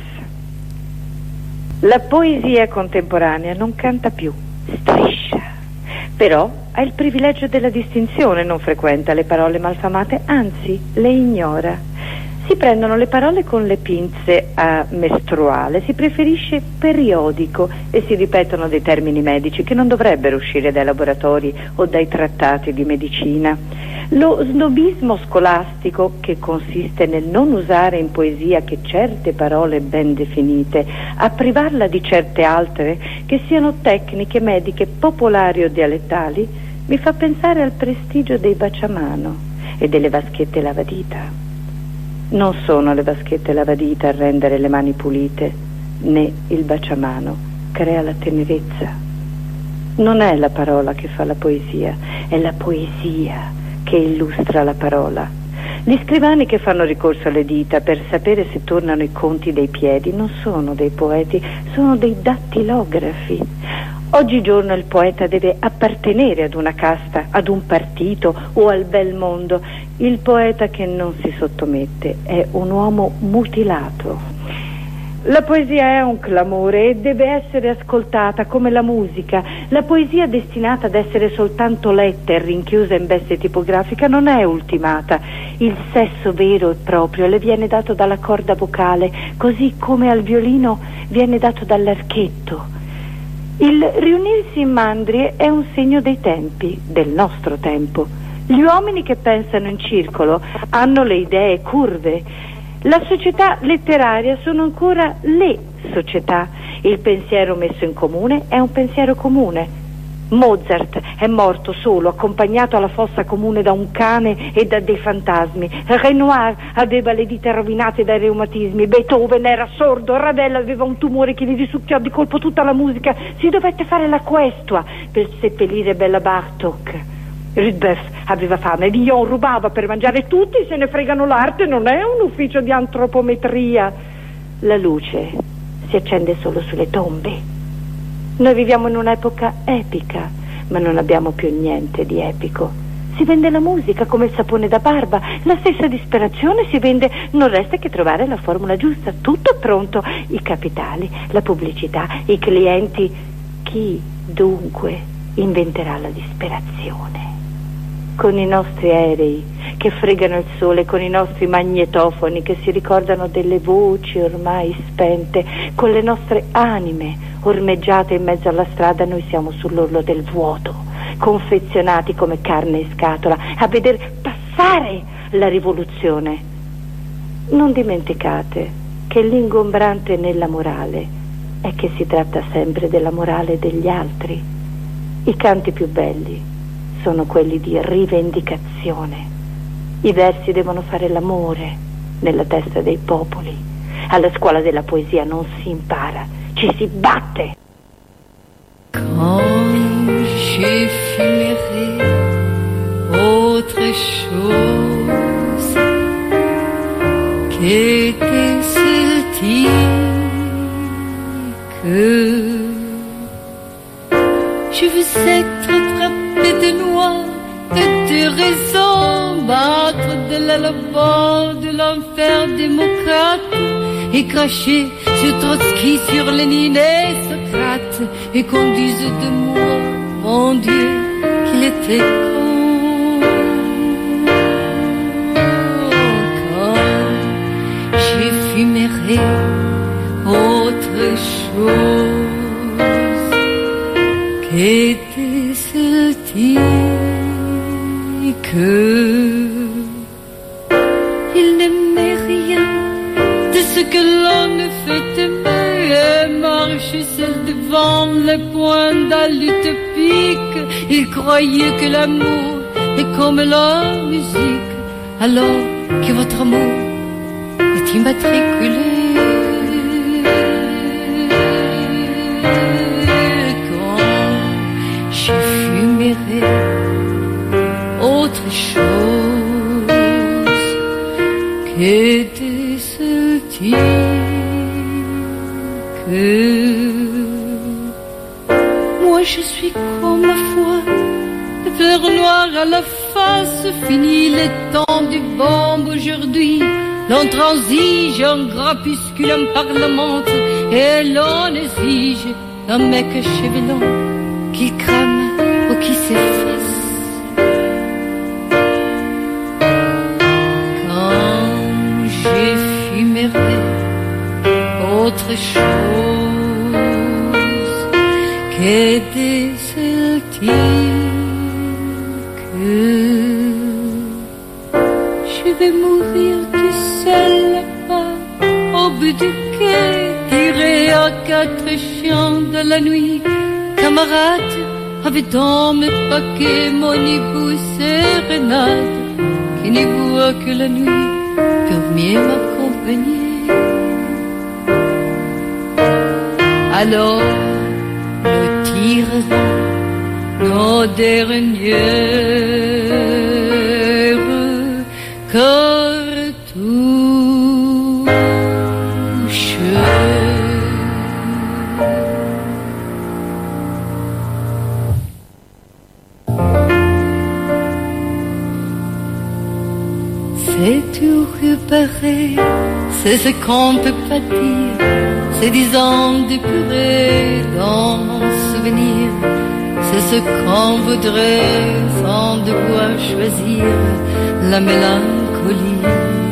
La poesia contemporanea non canta più, striscia. Però ha il privilegio della distinzione, non frequenta le parole malfamate, anzi le ignora. Si prendono le parole con le pinze a mestruale, si preferisce periodico e si ripetono dei termini medici che non dovrebbero uscire dai laboratori o dai trattati di medicina. Lo snobismo scolastico, che consiste nel non usare in poesia che certe parole ben definite, a privarla di certe altre, che siano tecniche mediche popolari o dialettali, mi fa pensare al prestigio dei baciamano e delle vaschette lavadita. Non sono le vaschette lavadita a rendere le mani pulite, né il baciamano crea la tenerezza. Non è la parola che fa la poesia, è la poesia che illustra la parola. Gli scrivani che fanno ricorso alle dita per sapere se tornano i conti dei piedi non sono dei poeti, sono dei dattilografi. Oggigiorno il poeta deve appartenere ad una casta, ad un partito o al bel mondo. Il poeta che non si sottomette è un uomo mutilato. La poesia è un clamore e deve essere ascoltata come la musica. La poesia destinata ad essere soltanto letta e rinchiusa in veste tipografica non è ultimata. Il sesso vero e proprio le viene dato dalla corda vocale, così come al violino viene dato dall'archetto. Il riunirsi in mandrie è un segno dei tempi, del nostro tempo. Gli uomini che pensano in circolo hanno le idee curve. La società letteraria sono ancora le società. Il pensiero messo in comune è un pensiero comune. Mozart è morto solo, accompagnato alla fossa comune da un cane e da dei fantasmi. Renoir aveva le dita rovinate dai reumatismi. Beethoven era sordo. Ravel aveva un tumore che gli risucchiò di colpo tutta la musica. Si dovette fare la questua per seppellire Bella Bartok. Rudbeff aveva fame, Villon rubava per mangiare, tutti se ne fregano. L'arte non è un ufficio di antropometria. La luce si accende solo sulle tombe. Noi viviamo in un'epoca epica, ma non abbiamo più niente di epico. Si vende la musica come il sapone da barba, la stessa disperazione si vende, non resta che trovare la formula giusta, tutto è pronto, i capitali, la pubblicità, i clienti. Chi dunque inventerà la disperazione? Con i nostri aerei che fregano il sole, con i nostri magnetofoni che si ricordano delle voci ormai spente, con le nostre anime ormeggiate in mezzo alla strada, noi siamo sull'orlo del vuoto, confezionati come carne in scatola, a veder passare la rivoluzione. Non dimenticate che l'ingombrante nella morale è che si tratta sempre della morale degli altri. I canti più belli sono quelli di rivendicazione. I versi devono fare l'amore nella testa dei popoli. Alla scuola della poesia non si impara, ci si batte. Quand j'ai fumé Je veux être frappée de noix et de raison, battre de l'alabord de l'enfer démocrate et cracher sur Trotsky, sur Lénine et Socrate et qu'on dise de moi, mon Dieu, qu'il était con. Quand j'éphémérai autre chose qu'était celle-ci que il n'aimait rien de ce que l'on ne fait aimer et marche seul devant les points d'allure pique. Il croyait que l'amour est comme la musique, alors que votre amour est immatriculé. Autre chose qu'était celle-ci que moi je suis comme ma foi, de fleur noire à la face, fini les temps du bombe aujourd'hui. L'on transige en crépuscule, en parlemente, et l'on exige d'un mec chevelon qui crame ou qui s'efface. Autre chose qu'était celle-ci que je vais mourir tout seul là-bas au bout du quai, tiré à quatre chiens de la nuit. Camarade, avec dans mes paquets mon hibou sérénade qui n'y voit que la nuit pour mieux m'accompagner. Alors nous tirerons nos dernières cartouches. C'est tout réparé, c'est ce qu'on peut pas dire. C'est dix ans de purée dans mon souvenir. C'est ce qu'on voudrait sans devoir choisir la mélancolie.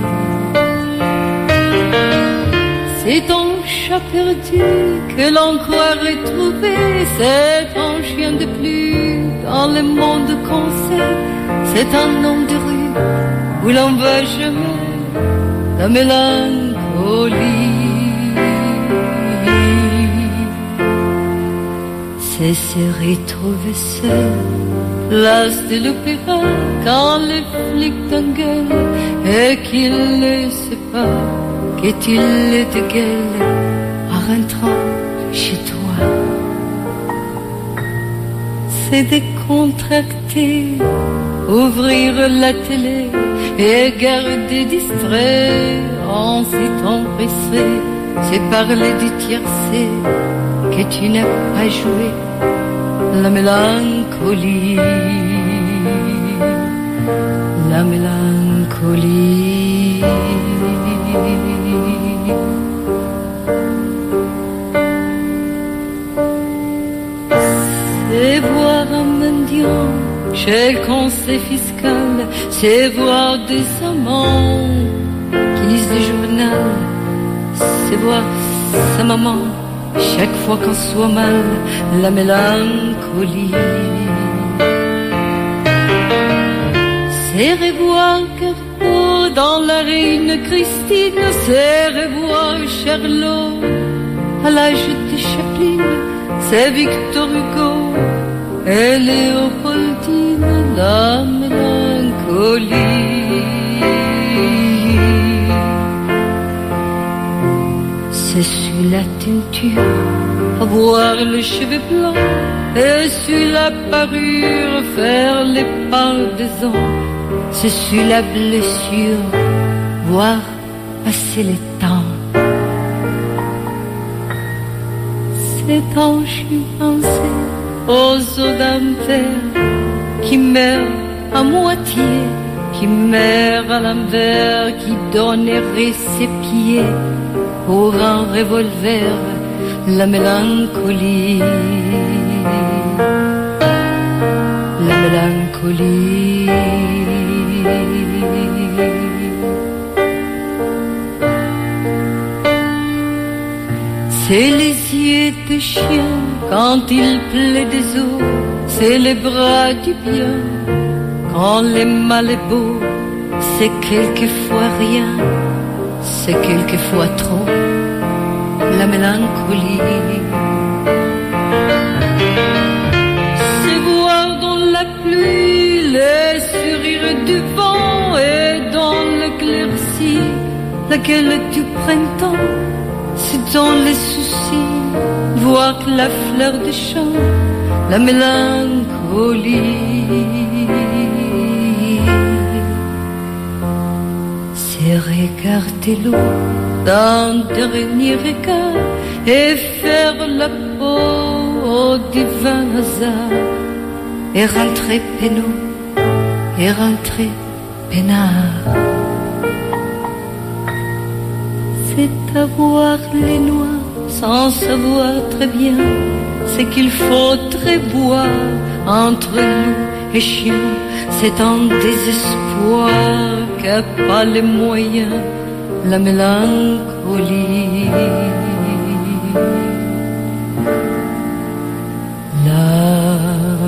C'est ton chat perdu que l'on croirait trouver. C'est un chien de plus dans le monde qu'on sait. C'est un nom de rue où l'on va jamais la mélancolie. C'est se retrouver seul, place de l'opéra, quand le flic t'engueule et qu'il ne sait pas que tu le dégueules en rentrant chez toi. C'est décontracter, ouvrir la télé et garder distrait en s'étant pressé. C'est parler du tiercé que tu n'as pas joué, la mélancolie, la mélancolie. C'est voir un mendiant chez le conseil fiscal, c'est voir des amants qui lisent le journal, c'est voir sa maman chaque fois qu'on soit mal, la mélancolie. C'est revoir Carrefour dans la reine Christine, c'est revoir Charlot à l'âge de Chaplin, c'est Victor Hugo et Léopoldine, la mélancolie. C'est sur la teinture, à voir les cheveux blancs, et sur la parure, faire les pendaisons. C'est sur la blessure, voir passer les temps. cet ange pensé aux eaux d'un père qui meurt à moitié, qui meurt à l'envers, qui donnerait ses pieds pour un revolver, la mélancolie, la mélancolie. C'est les yeux de chien quand il plaît des eaux, c'est les bras du bien quand le mal est beau, c'est quelquefois rien, c'est quelquefois trop, la mélancolie. C'est voir dans la pluie les sourires du vent et dans l'éclaircie laquelle du printemps, c'est dans les soucis, voir la fleur des champs, la mélancolie. C'est regarder l'eau d'un dernier regard et faire la peau au divin hasard et rentrer penaud et rentrer peinard. C'est avoir les noix sans savoir très bien ce qu'il faudrait boire entre nous et chiens. C'est un désespoir qu'a pas les moyens, la mélancolie. La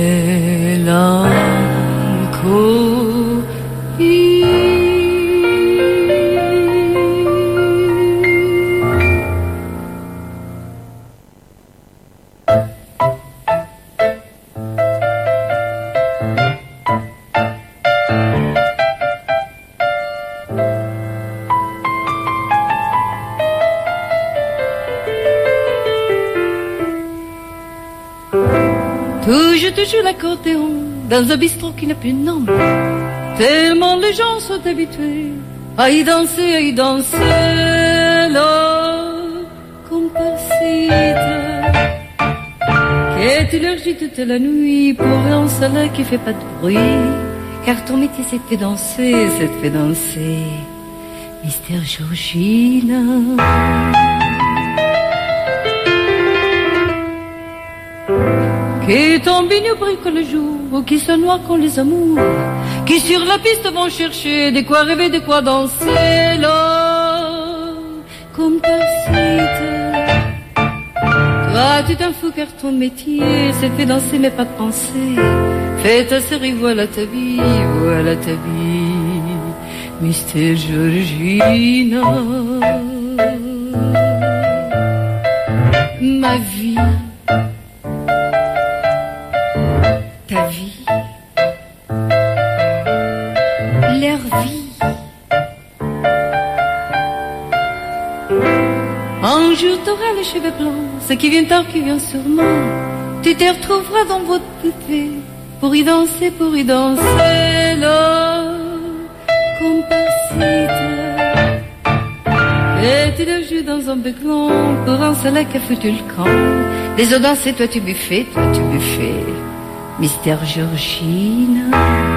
mélancolie. Toujours, toujours l'accordéon dans un bistrot qui n'a plus de nom. Tellement les gens sont habitués à y danser, à y danser là, comme par site. Que tu leur joues toute la nuit pour un salaire qui fait pas de bruit. Car ton métier c'est de faire danser, c'est de faire danser, Mister Georgina. Qui tombent au brique le jour, ou qui se noient quand les amours, qui sur la piste vont chercher de quoi rêver, de quoi danser là, comme par site. Toi tu t'en fous car ton métier c'est de faire danser mais pas de penser. Fais ta série, voilà ta vie, voilà ta vie, Mister Georgina. Ma vie, ta vie, leur vie. Un jour t'auras les cheveux blancs, ce qui vient tard qui vient sûrement. Tu te retrouveras dans votre poupée pour y danser, pour y danser là, comme par site. Et tu le joues dans un bécon pour un soleil qui a foutu le camp. Les eaux dansées, toi tu buffais, toi tu buffais, Mister Georgina.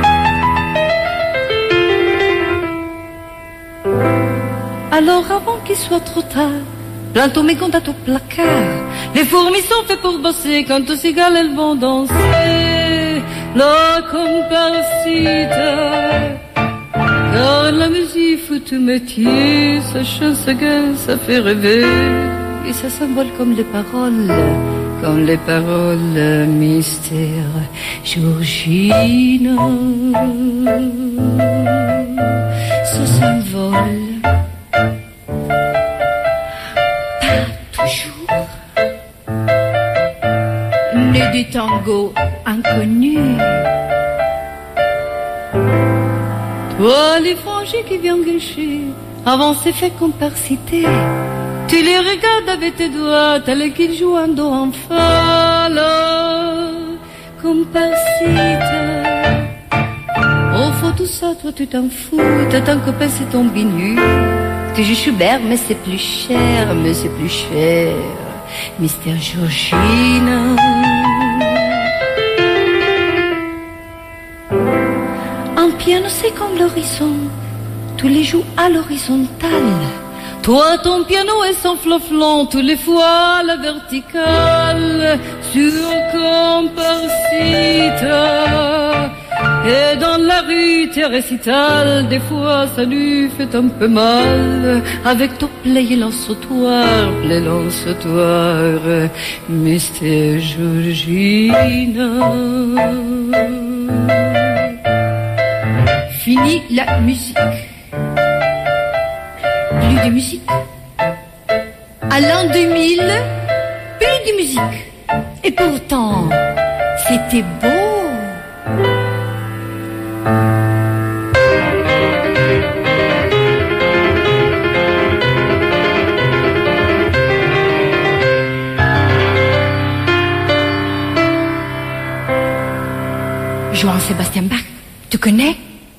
Alors avant qu'il soit trop tard, plante ton mécompte à ton placard. Les fourmis sont faites pour bosser quand aux cigales elles vont danser là comme par site. Car la musique fout tout métier, ça chante, ça gueule, ça fait rêver. Et ça s'envole comme les paroles, comme les paroles, Mister Georgina. Ça s'envole. Né du tango inconnu. Toi, les frangins qui viennent gâcher, avant c'est fait comme par cité. Tu les regardes avec tes doigts, tel qu'ils jouent un do en fa, là, comme par cité. Au fond tout ça, toi tu t'en fous, t'as ton copain c'est ton binu. Tu joues Schubert, mais c'est plus cher, mais c'est plus cher. Mister Georgina. Un piano c'est comme l'horizon, tous les jours à l'horizontale. Toi ton piano est sans floflon, tous les fois à la verticale. Sur Comparsita et dans la rue tes récitals, des fois ça lui fait un peu mal. Avec ton play lance-sautoir, play lance-sautoir, Mister Georgina. Fini la musique. Plus de musique. À l'an deux mille, plus de musique. Et pourtant, c'était beau. Johann Sebastian Bach, tu connais?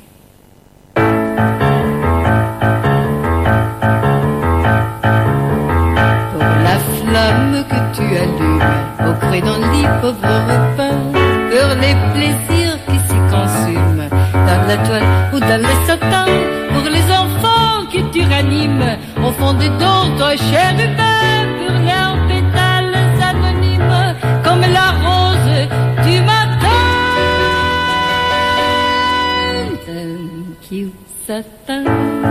Que tu allumes au creux d'un lit, pauvre repas, pour les plaisirs qui s'y consument, dans la toile ou dans le satin, pour les enfants que tu ranimes, au fond des dents, toi chérubin, pour leurs pétales anonymes, comme la rose du matin. Thank you, Satan.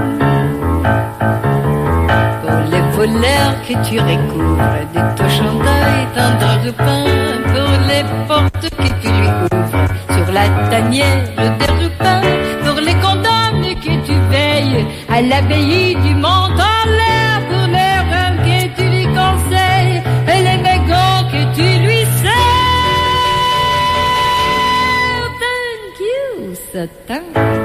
Voleurs que tu recouvres de ton chandail tendre repas, pour les portes que tu lui ouvres sur la tanière des repas, pour les condamnes que tu veilles à l'abbaye du monde en l'air, pour les reins que tu lui conseilles et les mégots que tu lui sers. Thank you, Satan.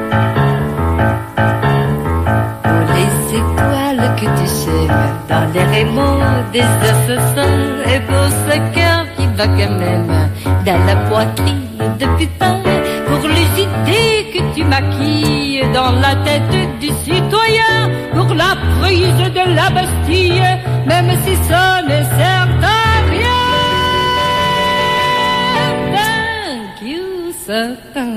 Que tu sèmes dans les remords des assassins, et pour ce cœur qui bat quand même dans la poitrine de putain, pour les idées que tu maquilles dans la tête du citoyen, pour la prise de la Bastille, même si ça ne sert à rien. Thank you, Satan.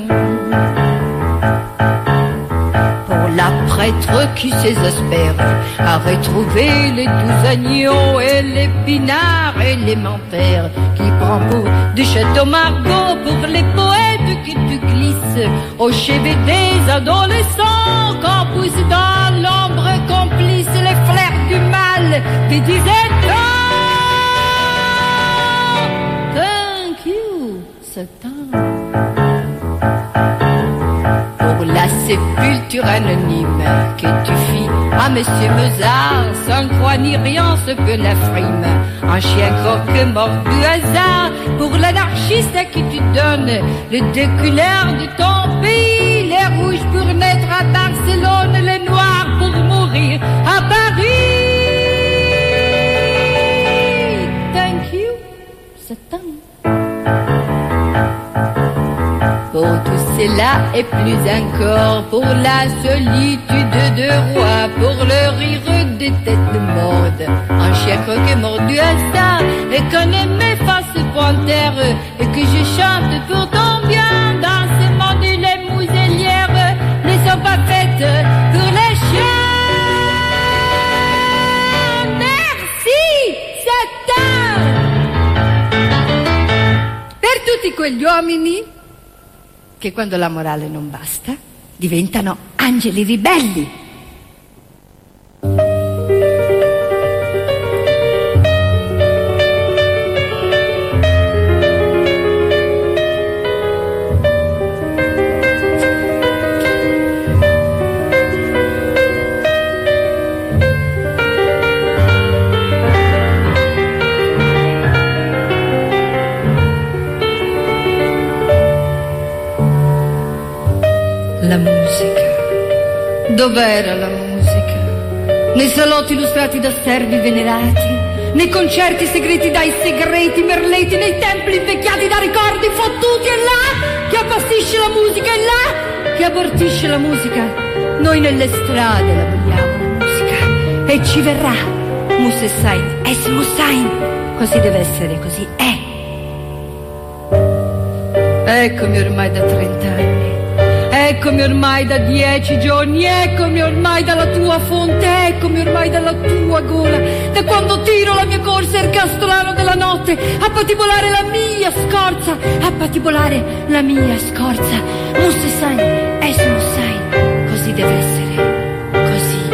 La prêtre qui s'exaspère à retrouver les douze agneaux et l'épinard élémentaire qui prend pour du château Margaux, pour les poètes que tu glisses au chevet des adolescents, quand poussent dans l'ombre complice les flairs du mal des dix-sept ans. Thank you, Satan. La sépulture anonyme que tu fis à Monsieur Mozart, sans croix ni rien, ce que la frime, un chien croque mort du hasard, pour l'anarchiste à qui tu donnes les deux couleurs de ton pays, les rouges pour naître à Barcelone, les noirs pour mourir à Paris. Thank you, Satan. Pour tout cela et plus encore, pour la solitude de roi, pour le rire des têtes de mode, un chien croque mort du hasard, et qu'on aimait face pointeur, et que je chante pour ton bien, dans ce monde les muselières ne sont pas faites pour les chiens. Merci, Satan, per tutti quegli uomini che quando la morale non basta diventano angeli ribelli. La musica. Dov'era la musica? Nei salotti illustrati da servi venerati, nei concerti segreti dai segreti merleti, nei templi invecchiati da ricordi fottuti, e là che appassisce la musica, e là che abortisce la musica. Noi nelle strade la vogliamo la musica, e ci verrà Mussesain, es Musain, così deve essere, così è. Eccomi ormai da trent'anni, eccomi ormai da dieci giorni, eccomi ormai dalla tua fonte, eccomi ormai dalla tua gola, da quando tiro la mia corsa ergastolano della notte, a patibolare la mia scorza, a patibolare la mia scorza. Musse sein, es muss sein, così deve essere, così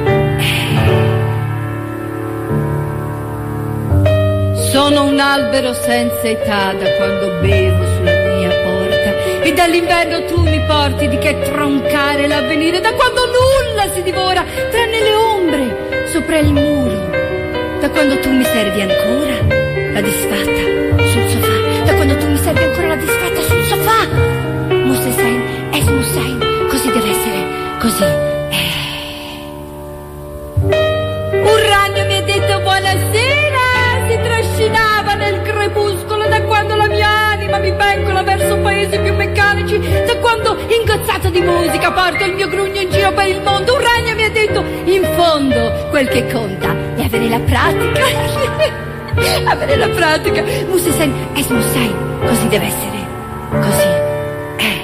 è. Sono un albero senza età da quando bevo sulla mia porta, e dall'inverno tu mi porti di che troncare l'avvenire, da quando nulla si divora tranne le ombre sopra il muro, da quando tu mi servi ancora la disfatta sul sofà, da quando tu mi servi ancora la disfatta sul sofà. Musse sein, es muss sein, così deve essere, così è. Un ragno mi ha detto buonasera, si trascinava nel crepuscolo, da quando la mia anima mi pencola verso paesi più meccanici, da quando ingozzata di musica porto il mio grugno in giro per il mondo. Un ragno mi ha detto, in fondo quel che conta è avere la pratica. Avere la pratica. Musse sein, es muss sein, così deve essere, così è.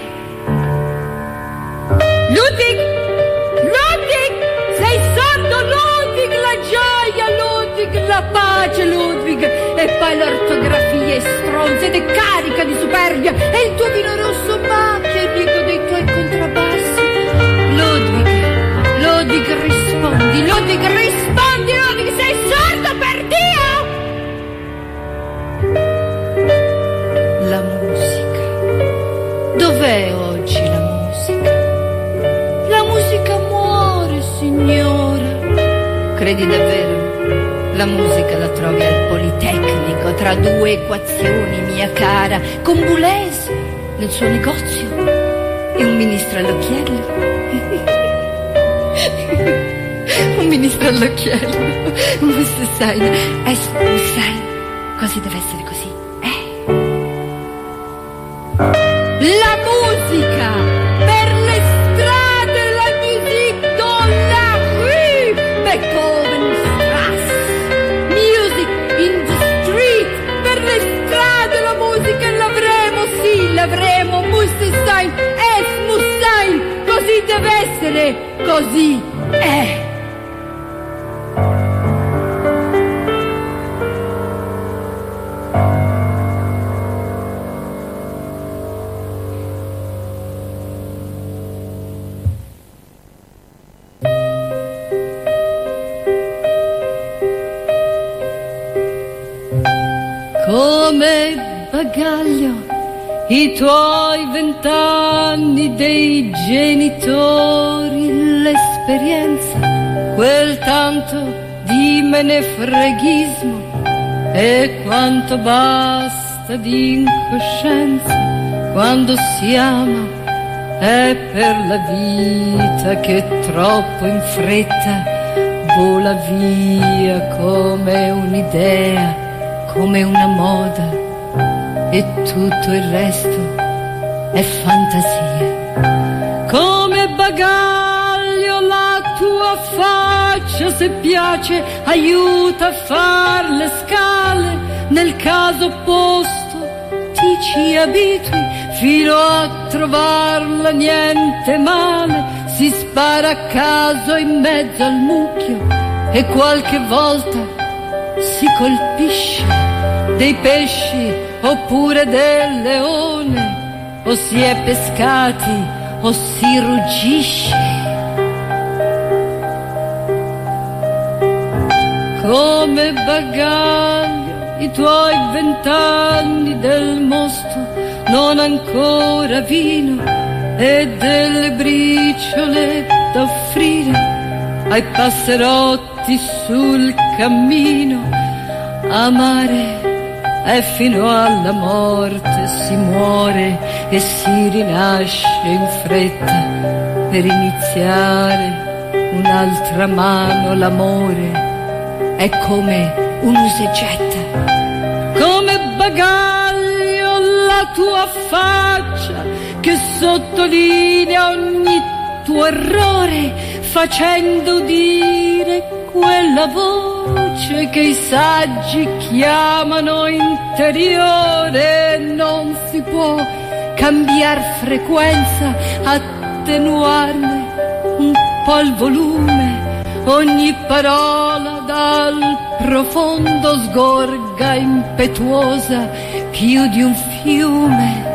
Ludwig, Ludwig, sei sordo Ludwig, la gioia Ludwig, la pace Ludwig, e poi l'ortografia è stronza ed è carica di superbia, e il tuo vino rosso macchia il rigo dei tuoi contrabbassi. Ludwig, Ludwig rispondi, Ludwig rispondi, Ludwig, sei sordo per Dio! La musica, dov'è oggi la musica? La musica muore, signora. Credi davvero? La musica la trovi al Politecnico tra due equazioni, mia cara, con Boulez nel suo negozio e un ministro all'occhiello. Un ministro all'occhiello. Musse sein, es muss sein, così deve essere, così è. La musica per le strade, la musique dans la rue, Beethovenstrasse. Music in the street, per le strade la musica, e l'avremo, sì, l'avremo. Musse sein, es muss sein, così deve essere, così è. Come bagaglio i tuoi vent'anni dei genitori, l'esperienza, quel tanto di menefreghismo e quanto basta di incoscienza quando si ama, è per la vita che troppo in fretta vola via come un'idea, come una moda, e tutto il resto è fantasia. Come bagaglio la tua faccia, se piace, aiuta a far le scale, nel caso opposto ti ci abitui fino a trovarla niente male. Si spara a caso in mezzo al mucchio e qualche volta si colpisce dei pesci oppure del leone, o si è pescati o si ruggisce. Come bagaglio i tuoi vent'anni del mosto, non ancora vino, e delle briciole da offrire ai passerotti sul cammino. Amare è fino alla morte, si muore e si rinasce in fretta per iniziare un'altra mano. L'amore è come un'usegetta, come bagaglio la tua faccia che sottolinea ogni tuo errore, facendo udire quella voce che i saggi chiamano interiore. Non si può cambiar frequenza, attenuarne un po' il volume. Ogni parola dal profondo sgorga impetuosa più di un fiume.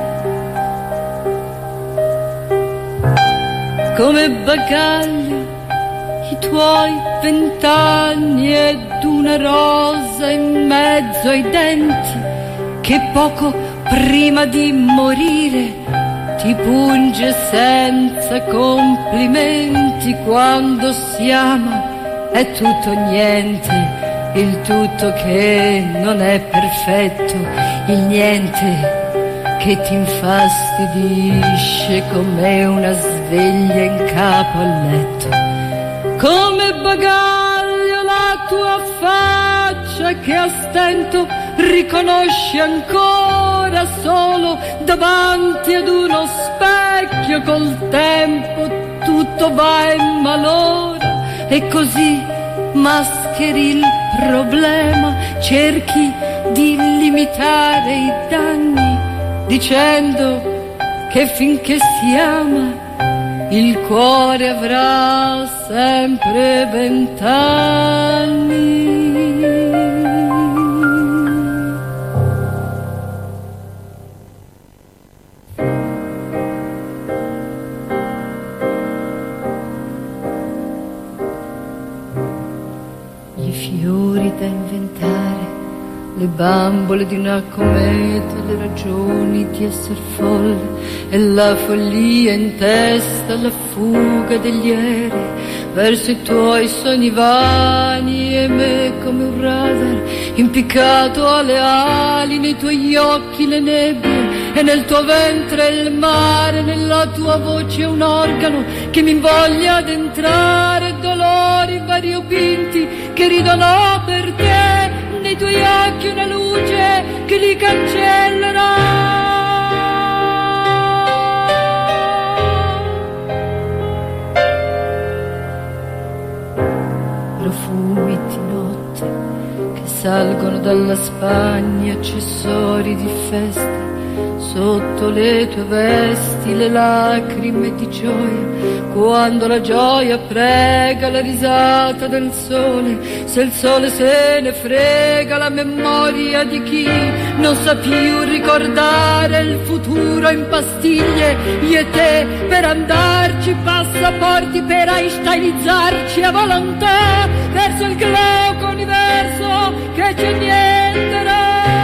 Come bagaglio i tuoi vent'anni ed una rosa in mezzo ai denti che poco prima di morire ti punge senza complimenti. Quando si ama è tutto niente, il tutto che non è perfetto, il niente che ti infastidisce come una sveglia in capo al letto. Come bagaglio la tua faccia che a stento riconosci ancora solo davanti ad uno specchio. Col tempo tutto va in malora e così mascheri il problema, cerchi di limitare i danni dicendo che finché si ama il cuore avrà sempre vent'anni. Gli fiori da inventare, le bambole di una cometa, le ragioni di essere folle e la follia in testa, la fuga degli aerei verso i tuoi sogni vani e me come un radar impiccato alle ali, nei tuoi occhi le nebbie e nel tuo ventre il mare, nella tua voce un organo che mi invoglia ad entrare, dolori variopinti che ridono per te, nei tuoi occhi una luce che li cancellerà. Profumi di notte che salgono dalla Spagna, accessori di festa sotto le tue vesti, le lacrime di gioia quando la gioia prega la risata del sole. Se il sole se ne frega, la memoria di chi non sa più ricordare il futuro in pastiglie, io e te per andarci, passaporti per einsteinizzarci a volontà verso il glauco universo che ci annienterà.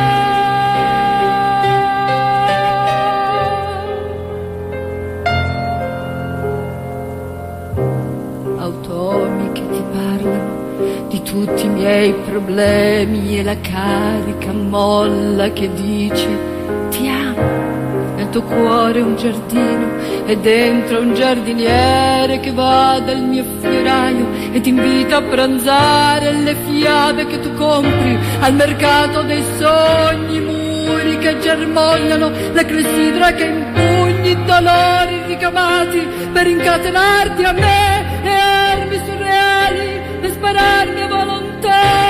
Automi che ti parlano di tutti i miei problemi e la carica molla che dice ti amo. Nel tuo cuore un giardino e dentro un giardiniere che va dal mio fioraio e ti invita a pranzare le fiabe che tu compri al mercato dei sogni, muri che germogliano, la clessidra che impugni, dolori ricamati per incatenarti a me e armi surreali per spararmi a volontà.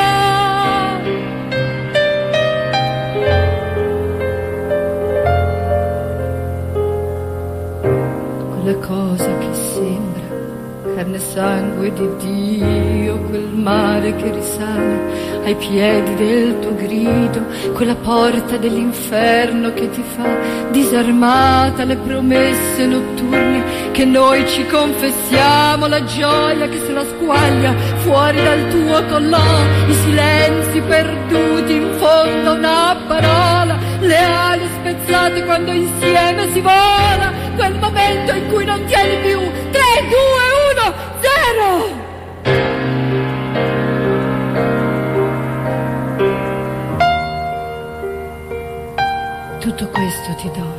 Quella cosa che sembra carne e sangue di Dio, quel mare che risale ai piedi del tuo grido, quella porta dell'inferno che ti fa disarmata, le promesse notturne che noi ci confessiamo, la gioia che se la squaglia fuori dal tuo collò, i silenzi perduti in fondo a una parola, le ali spezzate quando insieme si vola, quel momento in cui non tieni più, tre, due, uno, zero! Tutto questo ti do.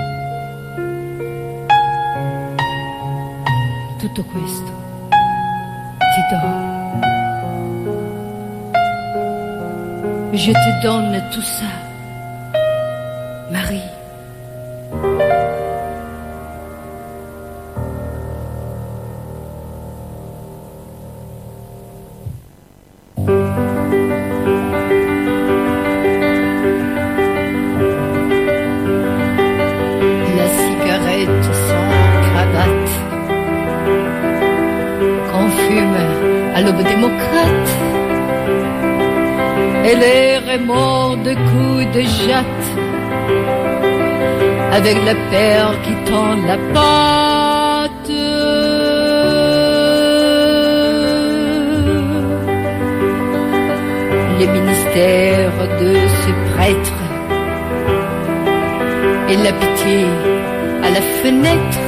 Tutto questo ti do. Je te donne tout ça, Marie. à l'aube démocrate, et les remords de coups de jatte, avec la paire qui tend la patte. Les ministères de ce prêtre et la pitié à la fenêtre,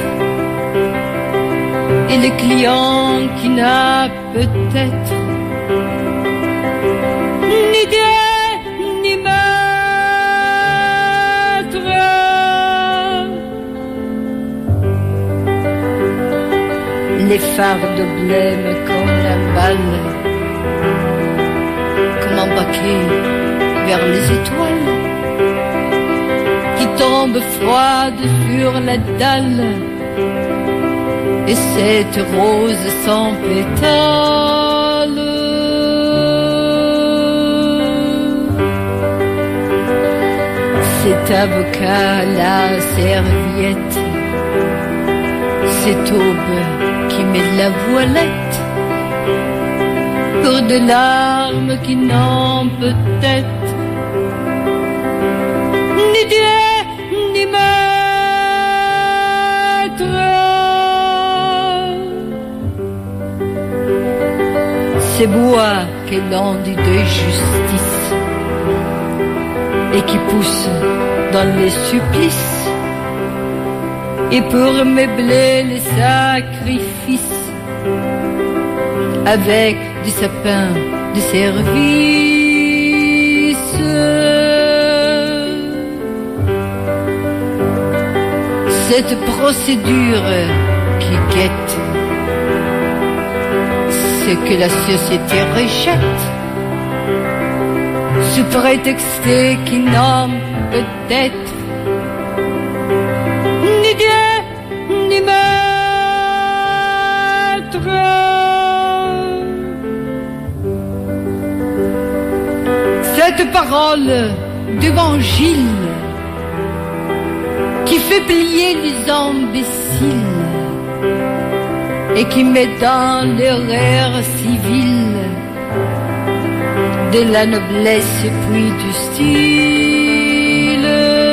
et le client qui n'a peut-être ni Dieu ni maître. Les phares de blême comme la balle, comme embarqués vers les étoiles, qui tombent froides sur la dalle, et cette rose sans pétales. Cet avocat à la serviette, cette aube qui met de la voilette, pour de larmes qui n'ont peut-être ni Dieu ni maître. Ces bois que l'on dit de justice et qui poussent dans les supplices, et pour meubler les sacrifices, avec du sapin de service. Cette procédure qui guette ce que la société rejette, sous prétexte qui nomme peut-être ni Dieu ni maître. Cette parole d'évangile qui fait plier les imbéciles et qui met dans l'erreur civile de la noblesse puis du style.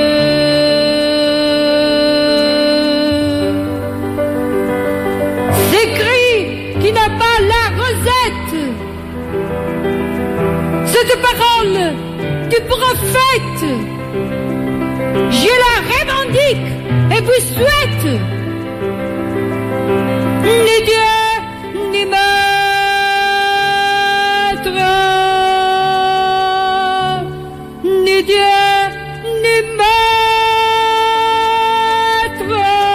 C'est cri qui n'a pas la rosette, cette parole du prophète, je la revendique et vous souhaite ni Dieu ni maître, ni Dieu ni maître.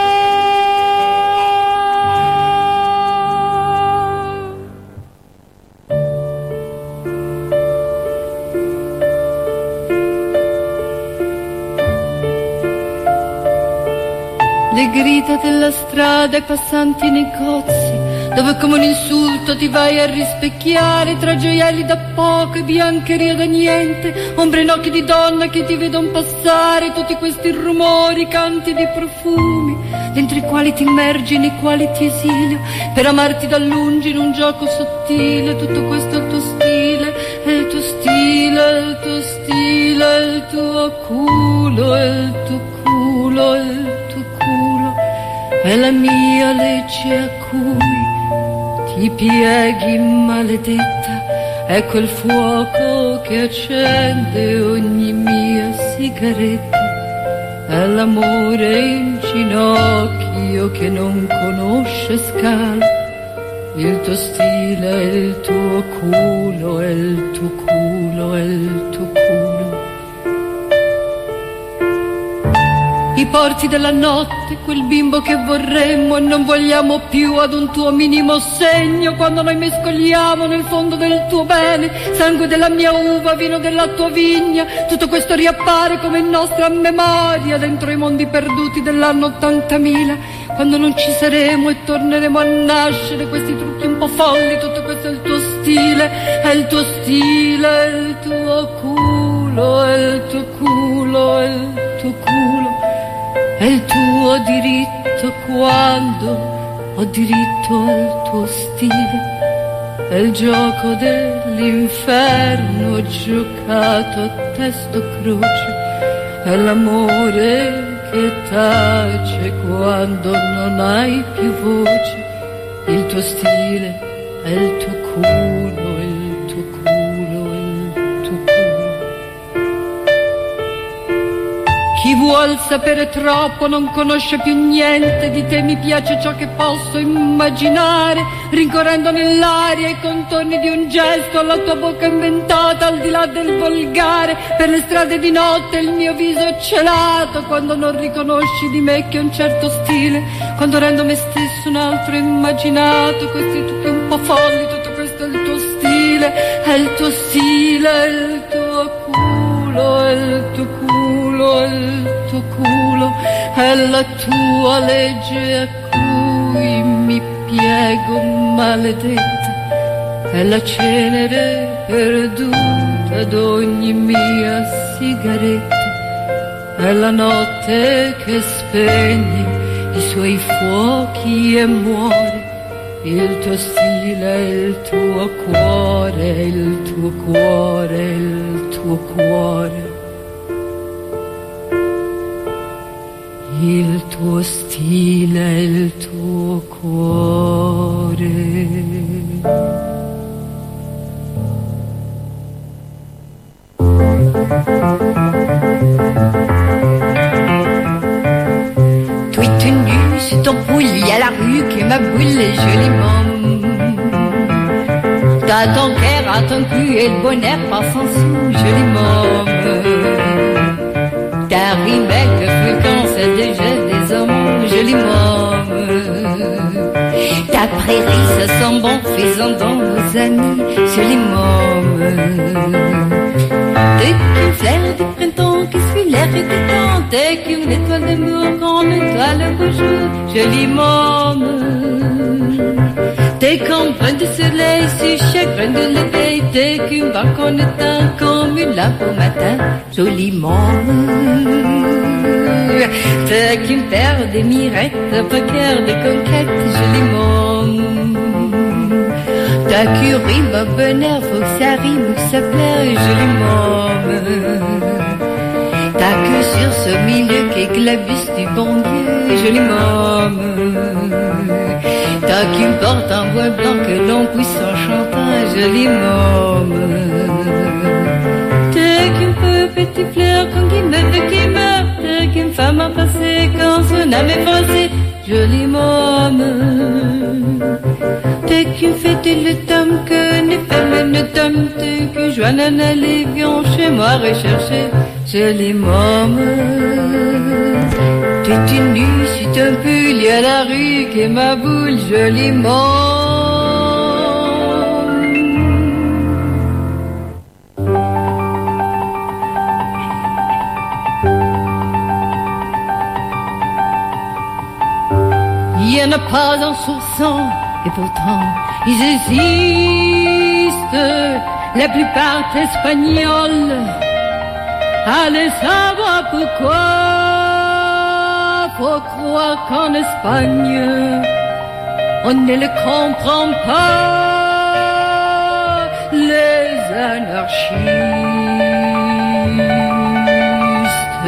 Le grida della strada, i passanti nei negozi, dove come un insulto ti vai a rispecchiare tra gioielli da poco e biancheria da niente, ombre in occhi di donna che ti vedono passare, tutti questi rumori, canti di profumi, dentro i quali ti immergi, nei quali ti esilio, per amarti da lungi in un gioco sottile. Tutto questo è il tuo stile, è il tuo stile, è il tuo stile, è il tuo culo, è il tuo culo, è il tuo culo, è la mia legge a cui ti pieghi, maledetta, è quel fuoco che accende ogni mia sigaretta, è l'amore in ginocchio che non conosce scala, il tuo stile è il tuo culo, è il tuo culo, è il tuo culo. I porti della notte, quel bimbo che vorremmo e non vogliamo più ad un tuo minimo segno, quando noi mescoliamo nel fondo del tuo bene sangue della mia uva, vino della tua vigna. Tutto questo riappare come in nostra memoria dentro i mondi perduti dell'anno ottantamila, quando non ci saremo e torneremo a nascere, questi trucchi un po' folli. Tutto questo è il tuo stile, è il tuo stile, è il tuo culo, è il tuo culo, è il tuo culo, è il tuo diritto quando ho diritto al tuo stile. è il gioco dell'inferno giocato a testo croce, è l'amore che tace quando non hai più voce, il tuo stile è il tuo culo, il tuo culo, il tuo culo. Chi vuol sapere troppo non conosce più niente di te, mi piace ciò che posso immaginare, rincorrendo nell'aria i contorni di un gesto, la tua bocca inventata al di là del volgare, per le strade di notte il mio viso celato, quando non riconosci di me che ho un certo stile, quando rendo me stesso un altro immaginato, questi tutti un po' folli, tutto questo è il tuo stile, è il tuo stile, è il tuo culo, è il tuo culo, è il tuo culo, è la tua legge a cui mi piego maledetta, è la cenere perduta d'ogni mia sigaretta, è la notte che spegne i suoi fuochi e muore, il tuo stile è il tuo cuore, il tuo cuore, il tuo cuore. Il tuo stile è il tuo cuore. Tu es tenu sur ton pouille, il y a la rue qui m'aboule joliment. T'as ton cœur à ton cul et le bonheur passe en sous joliment. Ta rime que fréquence déjà des hommes joliment. Ta prairie ça sent bon faisant dans nos amis joliment. T'es qu'une fleur du printemps qui suit l'air et du temps, t'es qu'une étoile d'amour quand l'étoile le beau jour joliment. T'es qu'un brin de soleil sur chaque grain de l'éveil, t'es qu'une barque en éteint comme une lampe au matin joliment. T'es qu'une paire de mirettes, un peu cœur de conquête joliment. Ta curie, ma bonheur, faut que ça rime ou que ça plaire joliment. Ta queue sur ce milieu qui éclabousse du bon Dieu joliment. Ta qui me porte un bois blanc que l'on pousse en chantant joliment. T'es qu'une peu petite fleur comme qui me veut qui meurt, t'es qu'une femme à passer quand son âme est froissée joliment. T'es qu'une fête et le tome que ne ferme ne tome, t'es qu'une joie les viens chez moi rechercher joliment. T'es une nue si t'es un pull, y'a la rue qui est ma boule joliment. Il n'y en a pas un sourçon, et pourtant ils existent. La plupart espagnols, allez savoir pourquoi. Faut croire qu'en Espagne, on ne le comprend pas. Les anarchistes,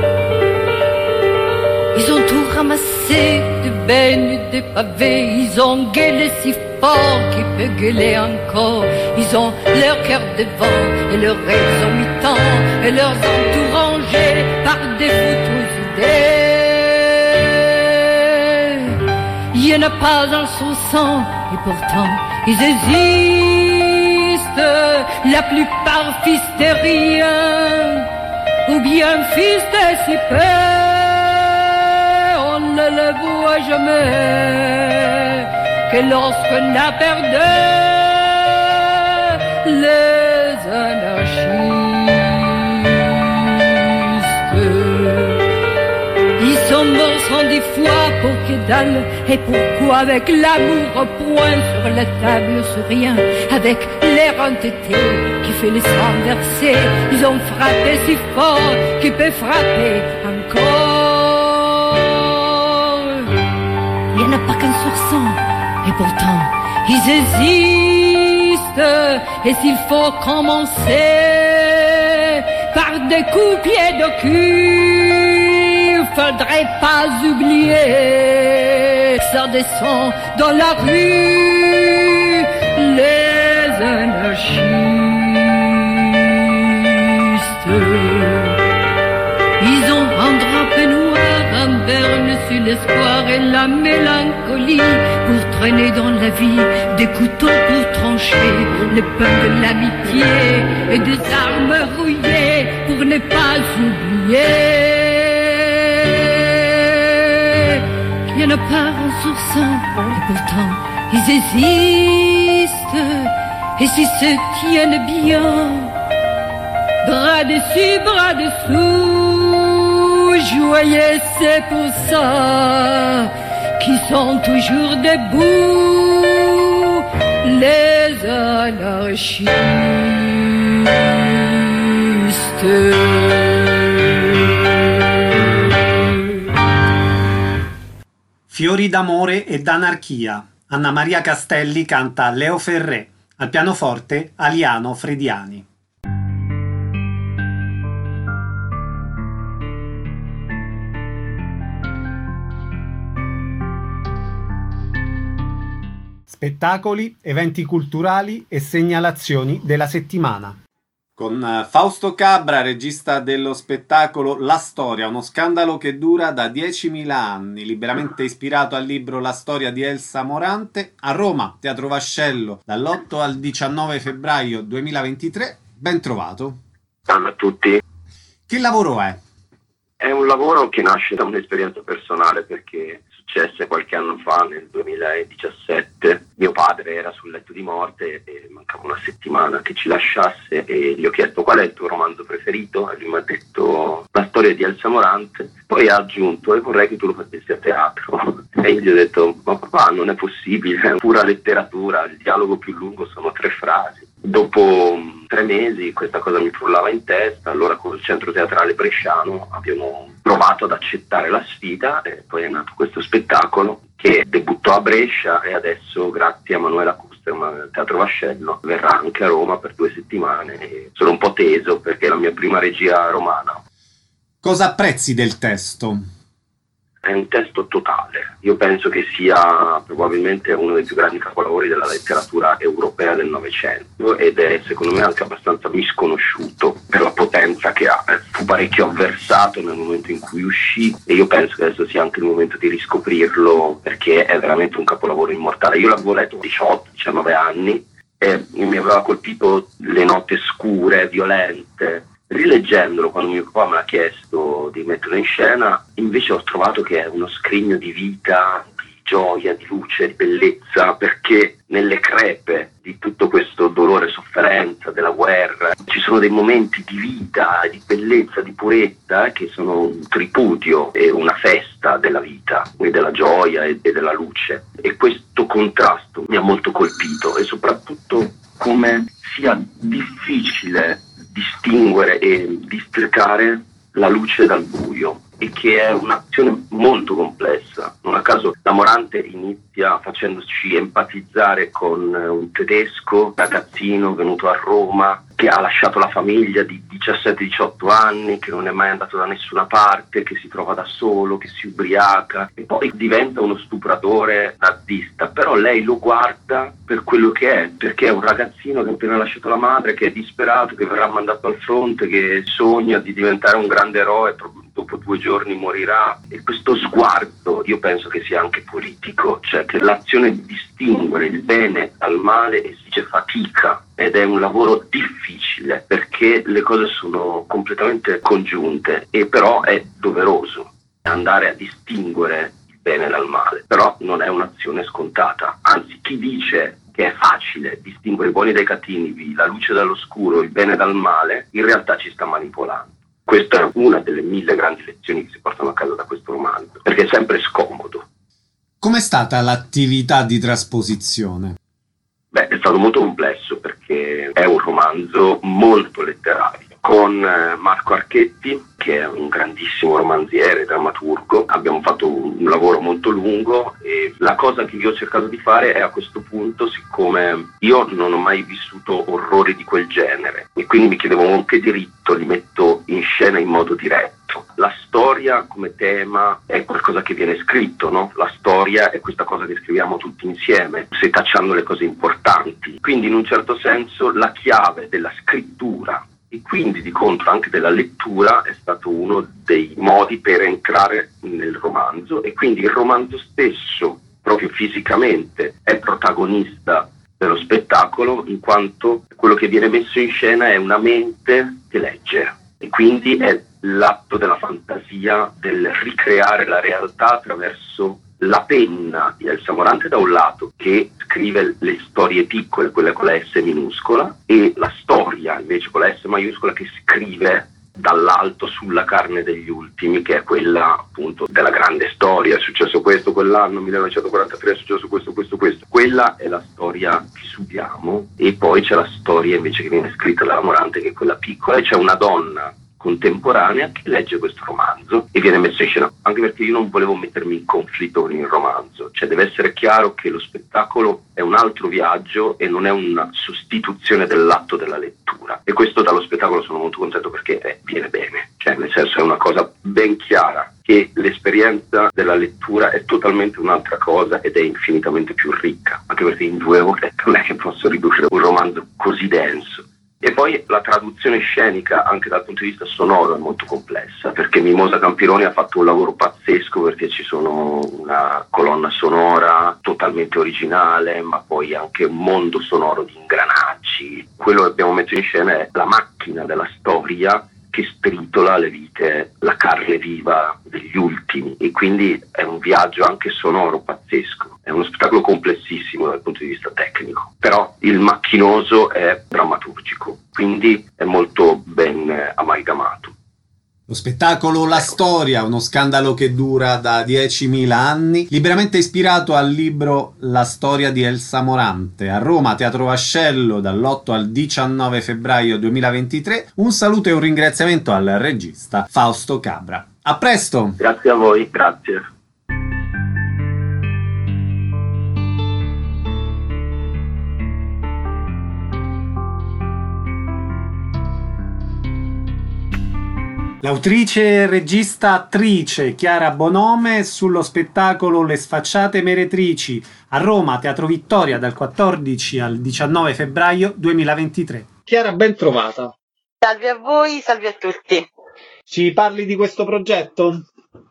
ils ont tout ramassé, des bennes, des pavés, ils ont gueulé si fort qu'ils peuvent gueuler encore. Ils ont leur cœur devant et leur raison mi-temps et leurs ont tout rangé par des foutues idées. Il n'y en a pas un sous sang et pourtant ils existent. La plupart fils de rien ou bien fils de si peu. On ne le voit jamais que lorsqu'on a perdu les anarchistes. Ils sont morts sans dix fois pour que dalle. Et pourquoi avec l'amour au point sur la table sur rien, avec l'air entêté qui fait les sangs versés, ils ont frappé si fort qu'ils peuvent frapper encore. Il n'y en a pas qu'un sur cent. Et pourtant, ils hésitent. Et s'il faut commencer par des coups pieds de cul, faudrait pas oublier ça descend dans la rue les anarchistes. Ils ont un drap noir, un berne sur l'espoir et la mélancolie pour traîner dans la vie des couteaux pour trancher le pain de l'amitié et des armes rouillées pour ne pas oublier qu'il y en a pas un sur cent et pourtant ils existent et s'ils se tiennent bien bras dessus, bras dessous, joyeux c'est pour ça qu'ils sont toujours debout, les anarchistes. Fiori d'amore e d'anarchia. Anna Maria Castelli canta Leo Ferré. Al pianoforte Aliano Frediani. Spettacoli, eventi culturali e segnalazioni della settimana. Con Fausto Cabra, regista dello spettacolo La Storia, uno scandalo che dura da diecimila anni, liberamente ispirato al libro La storia di Elsa Morante, a Roma, Teatro Vascello, dall'otto al diciannove febbraio duemilaventitré. Ben trovato. Salve a tutti. Che lavoro è? È un lavoro che nasce da un'esperienza personale perché successe qualche anno fa, nel duemiladiciassette. Mio padre era sul letto di morte e mancava una settimana che ci lasciasse e gli ho chiesto qual è il tuo romanzo preferito e lui mi ha detto La storia di Elsa Morante. Poi ha aggiunto e vorrei che tu lo facessi a teatro. E io gli ho detto ma papà non è possibile, è pura letteratura, il dialogo più lungo sono tre frasi. Dopo tre mesi questa cosa mi frullava in testa, allora col Centro Teatrale Bresciano abbiamo provato ad accettare la sfida e poi è nato questo spettacolo che debuttò a Brescia e adesso grazie a Manuela Kusterman al Teatro Vascello verrà anche a Roma per due settimane e sono un po' teso perché è la mia prima regia romana. Cosa apprezzi del testo? È un testo totale, io penso che sia probabilmente uno dei più grandi capolavori della letteratura europea del Novecento ed è secondo me anche abbastanza misconosciuto per la potenza che ha. Fu parecchio avversato nel momento in cui uscì e io penso che adesso sia anche il momento di riscoprirlo perché è veramente un capolavoro immortale. Io l'avevo letto a diciotto diciannove anni e mi aveva colpito le note scure, violente. Rileggendolo, quando mio papà me l'ha chiesto di metterlo in scena, invece ho trovato che è uno scrigno di vita, di gioia, di luce, di bellezza, perché nelle crepe di tutto questo dolore e sofferenza della guerra ci sono dei momenti di vita, di bellezza, di purezza che sono un tripudio e una festa della vita e della gioia e della luce. E questo contrasto mi ha molto colpito e soprattutto come sia difficile distinguere e districare la luce dal buio e che è un'azione molto complessa. Non a caso la Morante inizia facendoci empatizzare con un tedesco ragazzino venuto a Roma che ha lasciato la famiglia di diciassette diciotto anni, che non è mai andato da nessuna parte, che si trova da solo, che si ubriaca e poi diventa uno stupratore nazista, però lei lo guarda per quello che è, perché è un ragazzino che ha appena lasciato la madre, che è disperato, che verrà mandato al fronte, che sogna di diventare un grande eroe, dopo due giorni morirà. E questo sguardo io penso che sia anche politico, cioè che l'azione di distinguere il bene dal male esige fatica ed è un lavoro difficile perché le cose sono completamente congiunte e però è doveroso andare a distinguere il bene dal male, però non è un'azione scontata, anzi chi dice che è facile distinguere i buoni dai cattivi, la luce dall'oscuro, il bene dal male, in realtà ci sta manipolando. Questa è una delle mille grandi lezioni che si portano a casa da questo romanzo, perché è sempre scomodo. Com'è stata l'attività di trasposizione? Beh, è stato molto complesso perché è un romanzo molto letterario, con Marco Archetti, che è un grandissimo romanziere, drammaturgo. Abbiamo fatto un lavoro molto lungo e la cosa che io ho cercato di fare è, a questo punto, siccome io non ho mai vissuto orrori di quel genere e quindi mi chiedevo con che diritto li metto in scena in modo diretto. La storia come tema è qualcosa che viene scritto, no? La storia è questa cosa che scriviamo tutti insieme, setacciando le cose importanti. Quindi in un certo senso la chiave della scrittura e quindi di contro anche della lettura è stato uno dei modi per entrare nel romanzo, e quindi il romanzo stesso proprio fisicamente è protagonista dello spettacolo, in quanto quello che viene messo in scena è una mente che legge, e quindi è l'atto della fantasia, del ricreare la realtà attraverso la penna di Elsa Morante da un lato, che scrive le storie piccole, quelle con la S minuscola, e la storia invece con la S maiuscola che scrive dall'alto sulla carne degli ultimi, che è quella appunto della grande storia. È successo questo quell'anno, millenovecentoquarantatré, è successo questo, questo, questo. Quella è la storia che subiamo, e poi c'è la storia invece che viene scritta dalla Morante, che è quella piccola, e c'è una donna contemporanea che legge questo romanzo e viene messo in scena, anche perché io non volevo mettermi in conflitto con il romanzo, cioè deve essere chiaro che lo spettacolo è un altro viaggio e non è una sostituzione dell'atto della lettura, e questo dallo spettacolo sono molto contento, perché eh, viene bene, cioè nel senso è una cosa ben chiara, che l'esperienza della lettura è totalmente un'altra cosa ed è infinitamente più ricca, anche perché in due ore non è che posso ridurre un romanzo così denso. E poi la traduzione scenica anche dal punto di vista sonoro è molto complessa, perché Mimosa Campironi ha fatto un lavoro pazzesco, perché ci sono una colonna sonora totalmente originale, ma poi anche un mondo sonoro di ingranaggi. Quello che abbiamo messo in scena è la macchina della storia che stritola le vite, la carne viva degli ultimi, e quindi è un viaggio anche sonoro pazzesco. È uno spettacolo complessissimo dal punto di vista tecnico, però il macchinoso è drammaturgico, quindi è molto ben amalgamato. Lo spettacolo La Storia, uno scandalo che dura da diecimila anni, liberamente ispirato al libro La storia di Elsa Morante, a Roma, Teatro Vascello, dall'otto al diciannove febbraio duemilaventitré. Un saluto e un ringraziamento al regista Fausto Cabra. A presto! Grazie a voi, grazie. L'autrice e regista attrice Chiara Bonome sullo spettacolo Le sfacciate meretrici, a Roma, Teatro Vittoria, dal quattordici al diciannove febbraio duemilaventitré. Chiara, ben trovata. Salve a voi, salve a tutti. Ci parli di questo progetto?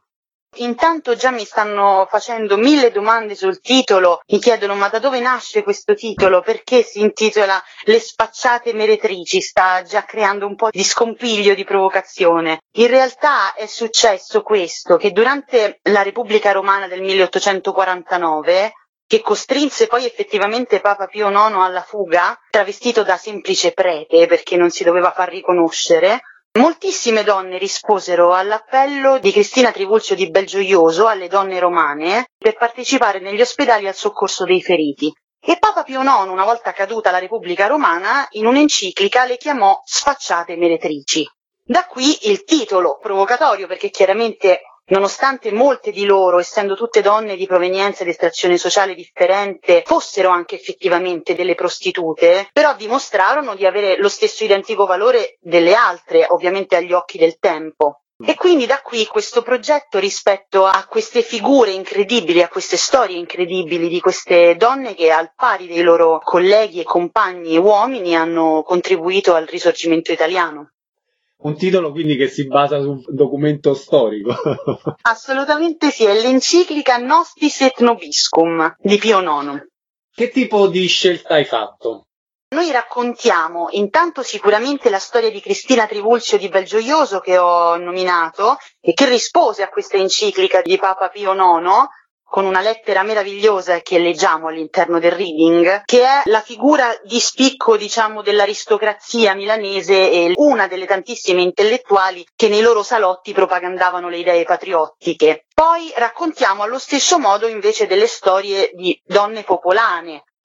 Intanto già mi stanno facendo mille domande sul titolo, mi chiedono ma da dove nasce questo titolo, perché si intitola Le sfacciate meretrici, sta già creando un po' di scompiglio, di provocazione. In realtà è successo questo, che durante la Repubblica Romana del milleottocentoquarantanove, che costrinse poi effettivamente Papa Pio nono alla fuga, travestito da semplice prete perché non si doveva far riconoscere, moltissime donne risposero all'appello di Cristina Trivulzio di Belgioioso alle donne romane per partecipare negli ospedali al soccorso dei feriti. E Papa Pio nono, una volta caduta la Repubblica Romana, in un'enciclica le chiamò sfacciate meretrici. Da qui il titolo provocatorio, perché chiaramente, nonostante molte di loro, essendo tutte donne di provenienza ed estrazione sociale differente, fossero anche effettivamente delle prostitute, però dimostrarono di avere lo stesso identico valore delle altre, ovviamente agli occhi del tempo. E quindi da qui questo progetto rispetto a queste figure incredibili, a queste storie incredibili di queste donne che al pari dei loro colleghi e compagni uomini hanno contribuito al risorgimento italiano. Un titolo quindi che si basa su un documento storico. Assolutamente sì, è l'enciclica Nostis et Nobiscum di Pio nono. Che tipo di scelta hai fatto? Noi raccontiamo intanto sicuramente la storia di Cristina Trivulzio di Belgioioso, che ho nominato e che rispose a questa enciclica di Papa Pio nono con una lettera meravigliosa che leggiamo all'interno del reading, che è la figura di spicco, diciamo, dell'aristocrazia milanese e una delle tantissime intellettuali che nei loro salotti propagandavano le idee patriottiche. Poi raccontiamo allo stesso modo invece delle storie di donne popolane,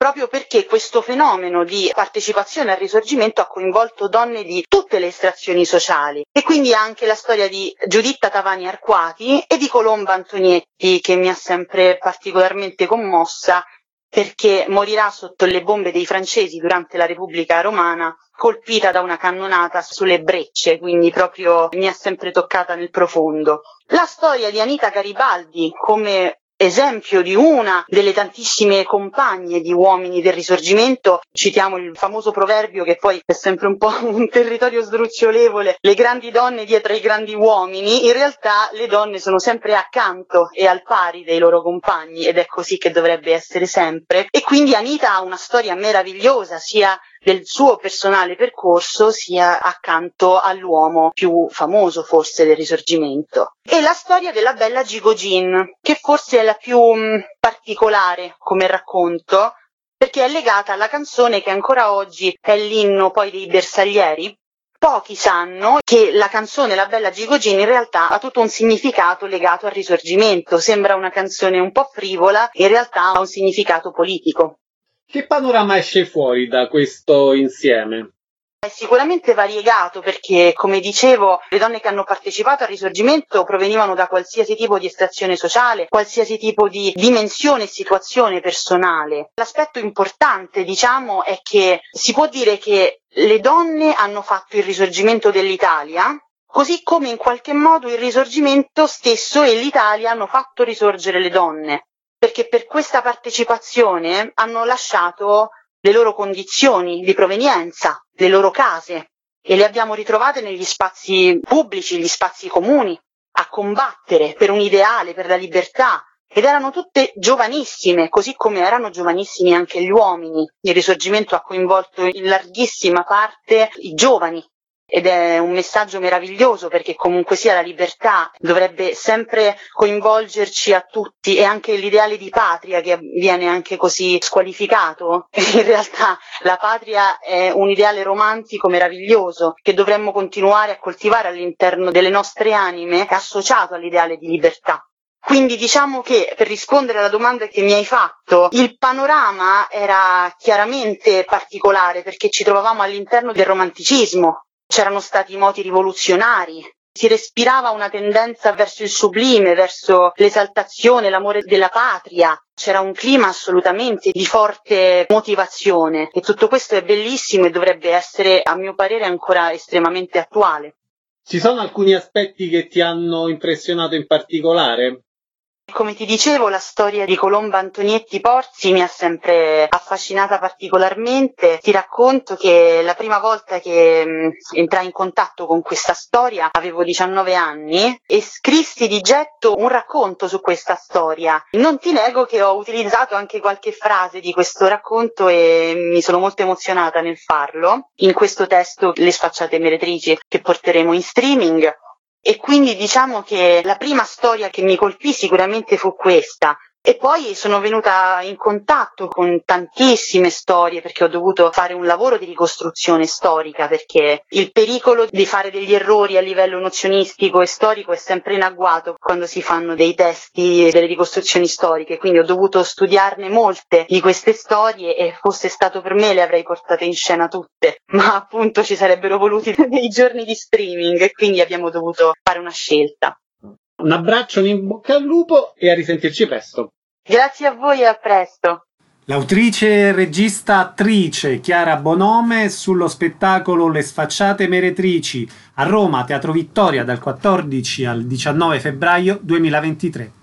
proprio perché questo fenomeno di partecipazione al Risorgimento ha coinvolto donne di tutte le estrazioni sociali, e quindi anche la storia di Giuditta Tavani Arquati e di Colomba Antonietti, che mi ha sempre particolarmente commossa, perché morirà sotto le bombe dei francesi durante la Repubblica Romana, colpita da una cannonata sulle Brecce, quindi proprio mi ha sempre toccata nel profondo. La storia di Anita Garibaldi come esempio di una delle tantissime compagne di uomini del Risorgimento, citiamo il famoso proverbio che poi è sempre un po' un territorio sdrucciolevole, le grandi donne dietro ai grandi uomini. In realtà le donne sono sempre accanto e al pari dei loro compagni, ed è così che dovrebbe essere sempre, e quindi Anita ha una storia meravigliosa sia del suo personale percorso sia accanto all'uomo più famoso forse del Risorgimento. E la storia della bella Gigogin, che forse è la più mh, particolare come racconto, perché è legata alla canzone che ancora oggi è l'inno poi dei bersaglieri. Pochi sanno che la canzone La bella Gigogin in realtà ha tutto un significato legato al Risorgimento. Sembra una canzone un po' frivola, in realtà ha un significato politico. Che panorama esce fuori da questo insieme? È sicuramente variegato perché, come dicevo, le donne che hanno partecipato al Risorgimento provenivano da qualsiasi tipo di estrazione sociale, qualsiasi tipo di dimensione e situazione personale. L'aspetto importante, diciamo, è che si può dire che le donne hanno fatto il Risorgimento dell'Italia, così come in qualche modo il Risorgimento stesso e l'Italia hanno fatto risorgere le donne, perché per questa partecipazione hanno lasciato le loro condizioni di provenienza, le loro case, e le abbiamo ritrovate negli spazi pubblici, gli spazi comuni, a combattere per un ideale, per la libertà, ed erano tutte giovanissime, così come erano giovanissimi anche gli uomini. Il Risorgimento ha coinvolto in larghissima parte i giovani, ed è un messaggio meraviglioso, perché comunque sia la libertà dovrebbe sempre coinvolgerci a tutti, e anche l'ideale di patria che viene anche così squalificato. In realtà la patria è un ideale romantico meraviglioso che dovremmo continuare a coltivare all'interno delle nostre anime, associato all'ideale di libertà. Quindi diciamo che, per rispondere alla domanda che mi hai fatto, il panorama era chiaramente particolare, perché ci trovavamo all'interno del romanticismo. C'erano stati moti rivoluzionari, si respirava una tendenza verso il sublime, verso l'esaltazione, l'amore della patria. C'era un clima assolutamente di forte motivazione, e tutto questo è bellissimo e dovrebbe essere, a mio parere, ancora estremamente attuale. Ci sono alcuni aspetti che ti hanno impressionato in particolare? Come ti dicevo, la storia di Colomba Antonietti Porzi mi ha sempre affascinata particolarmente. Ti racconto che la prima volta che mh, entrai in contatto con questa storia avevo diciannove anni e scrissi di getto un racconto su questa storia. Non ti nego che ho utilizzato anche qualche frase di questo racconto e mi sono molto emozionata nel farlo, in questo testo Le sfacciate meretrici, che porteremo in streaming. E quindi diciamo che la prima storia che mi colpì sicuramente fu questa, e poi sono venuta in contatto con tantissime storie, perché ho dovuto fare un lavoro di ricostruzione storica, perché il pericolo di fare degli errori a livello nozionistico e storico è sempre in agguato quando si fanno dei testi e delle ricostruzioni storiche. Quindi ho dovuto studiarne molte di queste storie, e fosse stato per me le avrei portate in scena tutte, ma appunto ci sarebbero voluti dei giorni di streaming, e quindi abbiamo dovuto fare una scelta. Un abbraccio, un in bocca al lupo e a risentirci presto. Grazie a voi e a presto. L'autrice, regista, attrice Chiara Bonome sullo spettacolo Le sfacciate meretrici a Roma, Teatro Vittoria, dal quattordici al diciannove febbraio duemilaventitré.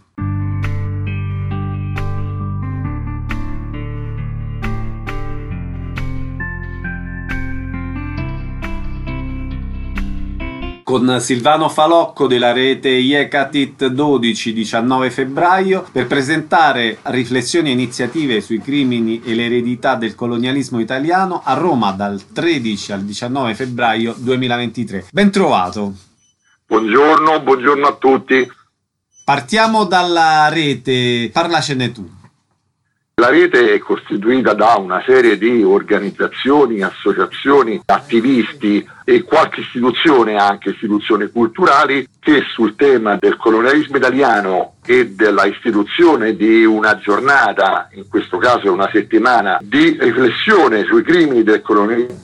Con Silvano Falocco della rete Iecatit dodici diciannove febbraio per presentare riflessioni e iniziative sui crimini e l'eredità del colonialismo italiano a Roma dal tredici al diciannove febbraio duemilaventitré. Ben trovato. Buongiorno, buongiorno a tutti. Partiamo dalla rete, parlacene tu. La rete è costituita da una serie di organizzazioni, associazioni, attivisti e qualche istituzione, anche istituzioni culturali, che sul tema del colonialismo italiano e della istituzione di una giornata, in questo caso una settimana, di riflessione sui crimini del colonialismo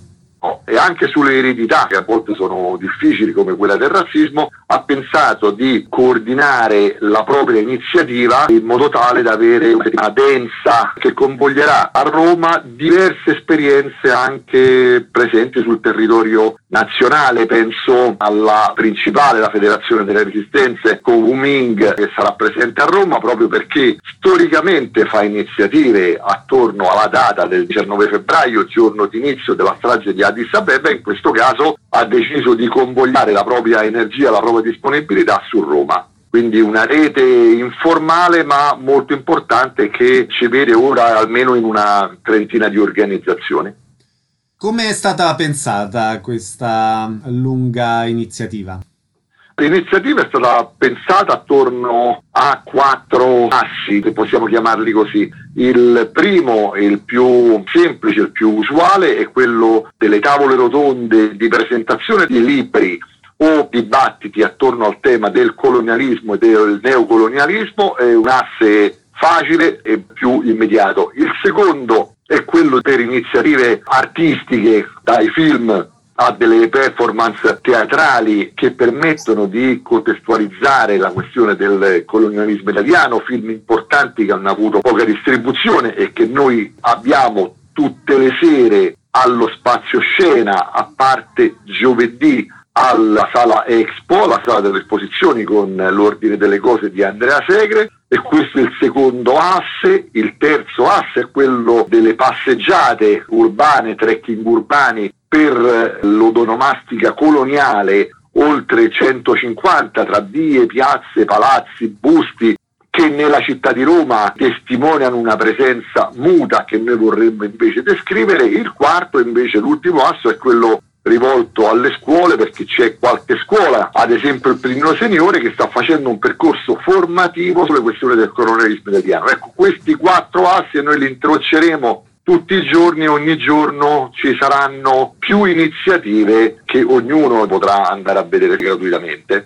e anche sulle eredità che a volte sono difficili come quella del razzismo, ha pensato di coordinare la propria iniziativa in modo tale da avere una densa che convoglierà a Roma diverse esperienze anche presenti sul territorio nazionale. Penso alla principale, la Federazione delle Resistenze con Wu Ming, che sarà presente a Roma proprio perché storicamente fa iniziative attorno alla data del diciannove febbraio, giorno d'inizio della strage di Addis Abeba. In questo caso ha deciso di convogliare la propria energia, la propria disponibilità su Roma. Quindi una rete informale ma molto importante che ci vede ora almeno in una trentina di organizzazioni. Come è stata pensata questa lunga iniziativa? L'iniziativa è stata pensata attorno a quattro assi, se possiamo chiamarli così. Il primo, il più semplice, il più usuale, è quello delle tavole rotonde di presentazione di libri o dibattiti attorno al tema del colonialismo e del neocolonialismo. È un asse facile e più immediato. Il secondo è quello per iniziative artistiche, dai film a delle performance teatrali che permettono di contestualizzare la questione del colonialismo italiano, film importanti che hanno avuto poca distribuzione e che noi abbiamo tutte le sere allo Spazio Scena, a parte giovedì alla Sala Expo, la sala delle esposizioni con l'Ordine delle Cose di Andrea Segre. E questo è il secondo asse. Il terzo asse è quello delle passeggiate urbane, trekking urbani per l'odonomastica coloniale, oltre centocinquanta tra vie, piazze, palazzi, busti, che nella città di Roma testimoniano una presenza muta che noi vorremmo invece descrivere. Il quarto, invece, l'ultimo asse, è quello rivolto alle scuole, perché c'è qualche scuola, ad esempio il Plinio Seniore, che sta facendo un percorso formativo sulle questioni del colonialismo italiano. Ecco, questi quattro assi noi li incroceremo tutti i giorni, ogni giorno ci saranno più iniziative che ognuno potrà andare a vedere gratuitamente.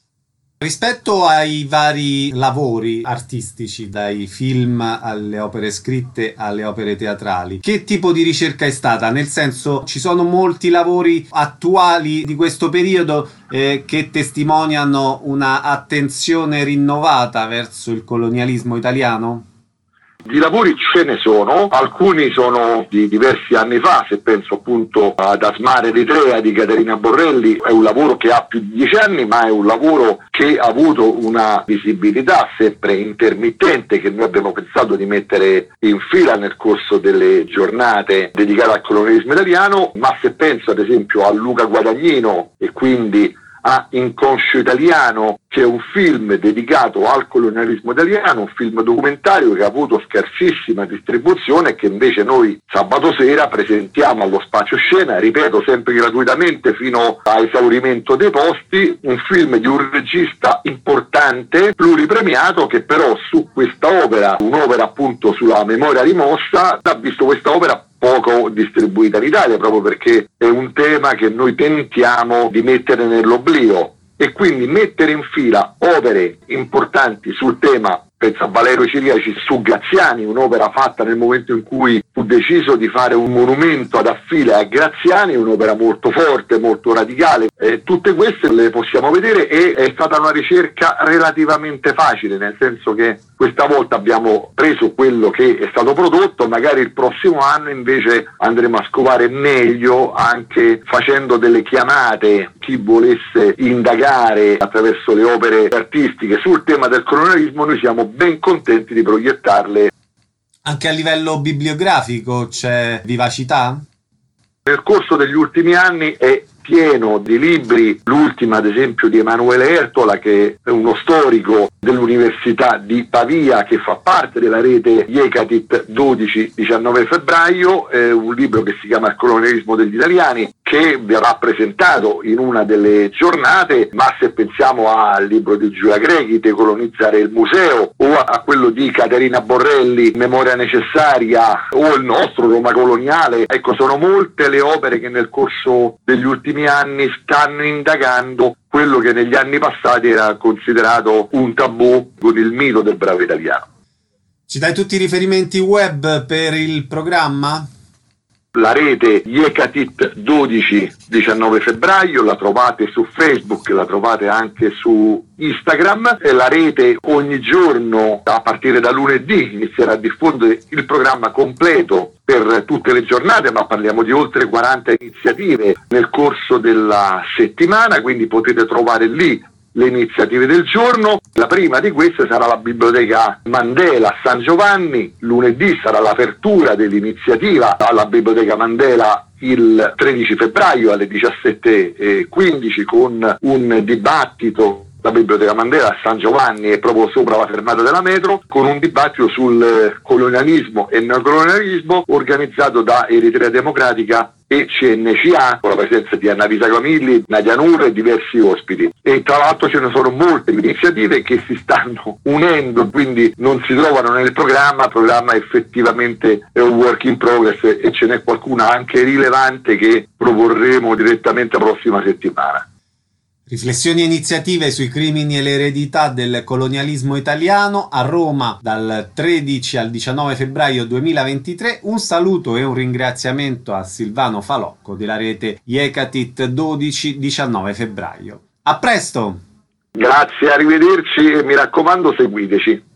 Rispetto ai vari lavori artistici, dai film alle opere scritte alle opere teatrali, che tipo di ricerca è stata? Nel senso, ci sono molti lavori attuali di questo periodo eh, che testimoniano una attenzione rinnovata verso il colonialismo italiano? Di lavori ce ne sono, alcuni sono di diversi anni fa, se penso appunto ad Asmare Eritrea di Caterina Borrelli, è un lavoro che ha più di dieci anni, ma è un lavoro che ha avuto una visibilità sempre intermittente, che noi abbiamo pensato di mettere in fila nel corso delle giornate dedicate al colonialismo italiano. Ma se penso ad esempio a Luca Guadagnino e quindi a Inconscio Italiano, che è un film dedicato al colonialismo italiano, un film documentario che ha avuto scarsissima distribuzione e che invece noi sabato sera presentiamo allo Spazio Scena, ripeto, sempre gratuitamente fino a esaurimento dei posti, un film di un regista importante, pluripremiato, che però su questa opera, un'opera appunto sulla memoria rimossa, ha visto questa opera poco distribuita in Italia, proprio perché è un tema che noi tentiamo di mettere nell'oblio, e quindi mettere in fila opere importanti sul tema. Penso a Valerio Ciriaci su Graziani, un'opera fatta nel momento in cui fu deciso di fare un monumento ad Affile a Graziani, un'opera molto forte, molto radicale. Eh, tutte queste le possiamo vedere, e è stata una ricerca relativamente facile, nel senso che questa volta abbiamo preso quello che è stato prodotto, magari il prossimo anno invece andremo a scovare meglio, anche facendo delle chiamate, chi volesse indagare attraverso le opere artistiche sul tema del colonialismo. Noi siamo ben contenti di proiettarle. Anche a livello bibliografico c'è vivacità? Nel corso degli ultimi anni è pieno di libri, l'ultima ad esempio di Emanuele Ertola, che è uno storico dell'Università di Pavia, che fa parte della rete Iecatit dodici diciannove febbraio, è un libro che si chiama Il colonialismo degli italiani, che verrà presentato in una delle giornate, ma se pensiamo al libro di Giulia Grechi, Decolonizzare il museo, o a quello di Caterina Borrelli, Memoria necessaria, o il nostro Roma coloniale, ecco, sono molte le opere che nel corso degli ultimi anni stanno indagando quello che negli anni passati era considerato un tabù, con il mito del bravo italiano. Ci dai tutti i riferimenti web per il programma? La rete Yekatit dodici diciannove febbraio, la trovate su Facebook, la trovate anche su Instagram, e la rete ogni giorno a partire da lunedì inizierà a diffondere il programma completo per tutte le giornate, ma parliamo di oltre quaranta iniziative nel corso della settimana, quindi potete trovare lì le iniziative del giorno. La prima di queste sarà la Biblioteca Mandela a San Giovanni, lunedì sarà l'apertura dell'iniziativa alla Biblioteca Mandela il tredici febbraio alle diciassette e quindici con un dibattito. La Biblioteca Mandela a San Giovanni è proprio sopra la fermata della metro, con un dibattito sul colonialismo e neocolonialismo organizzato da Eritrea Democratica e C N C A, con la presenza di Annalisa Camilli, Nadia Nur e diversi ospiti. E tra l'altro ce ne sono molte iniziative che si stanno unendo, quindi non si trovano nel programma. Il programma effettivamente è un work in progress e ce n'è qualcuna anche rilevante che proporremo direttamente la prossima settimana. Riflessioni e iniziative sui crimini e l'eredità del colonialismo italiano a Roma dal tredici al diciannove febbraio duemilaventitré. Un saluto e un ringraziamento a Silvano Falocco della rete Yekatit dodici diciannove febbraio. A presto! Grazie, arrivederci e mi raccomando seguiteci.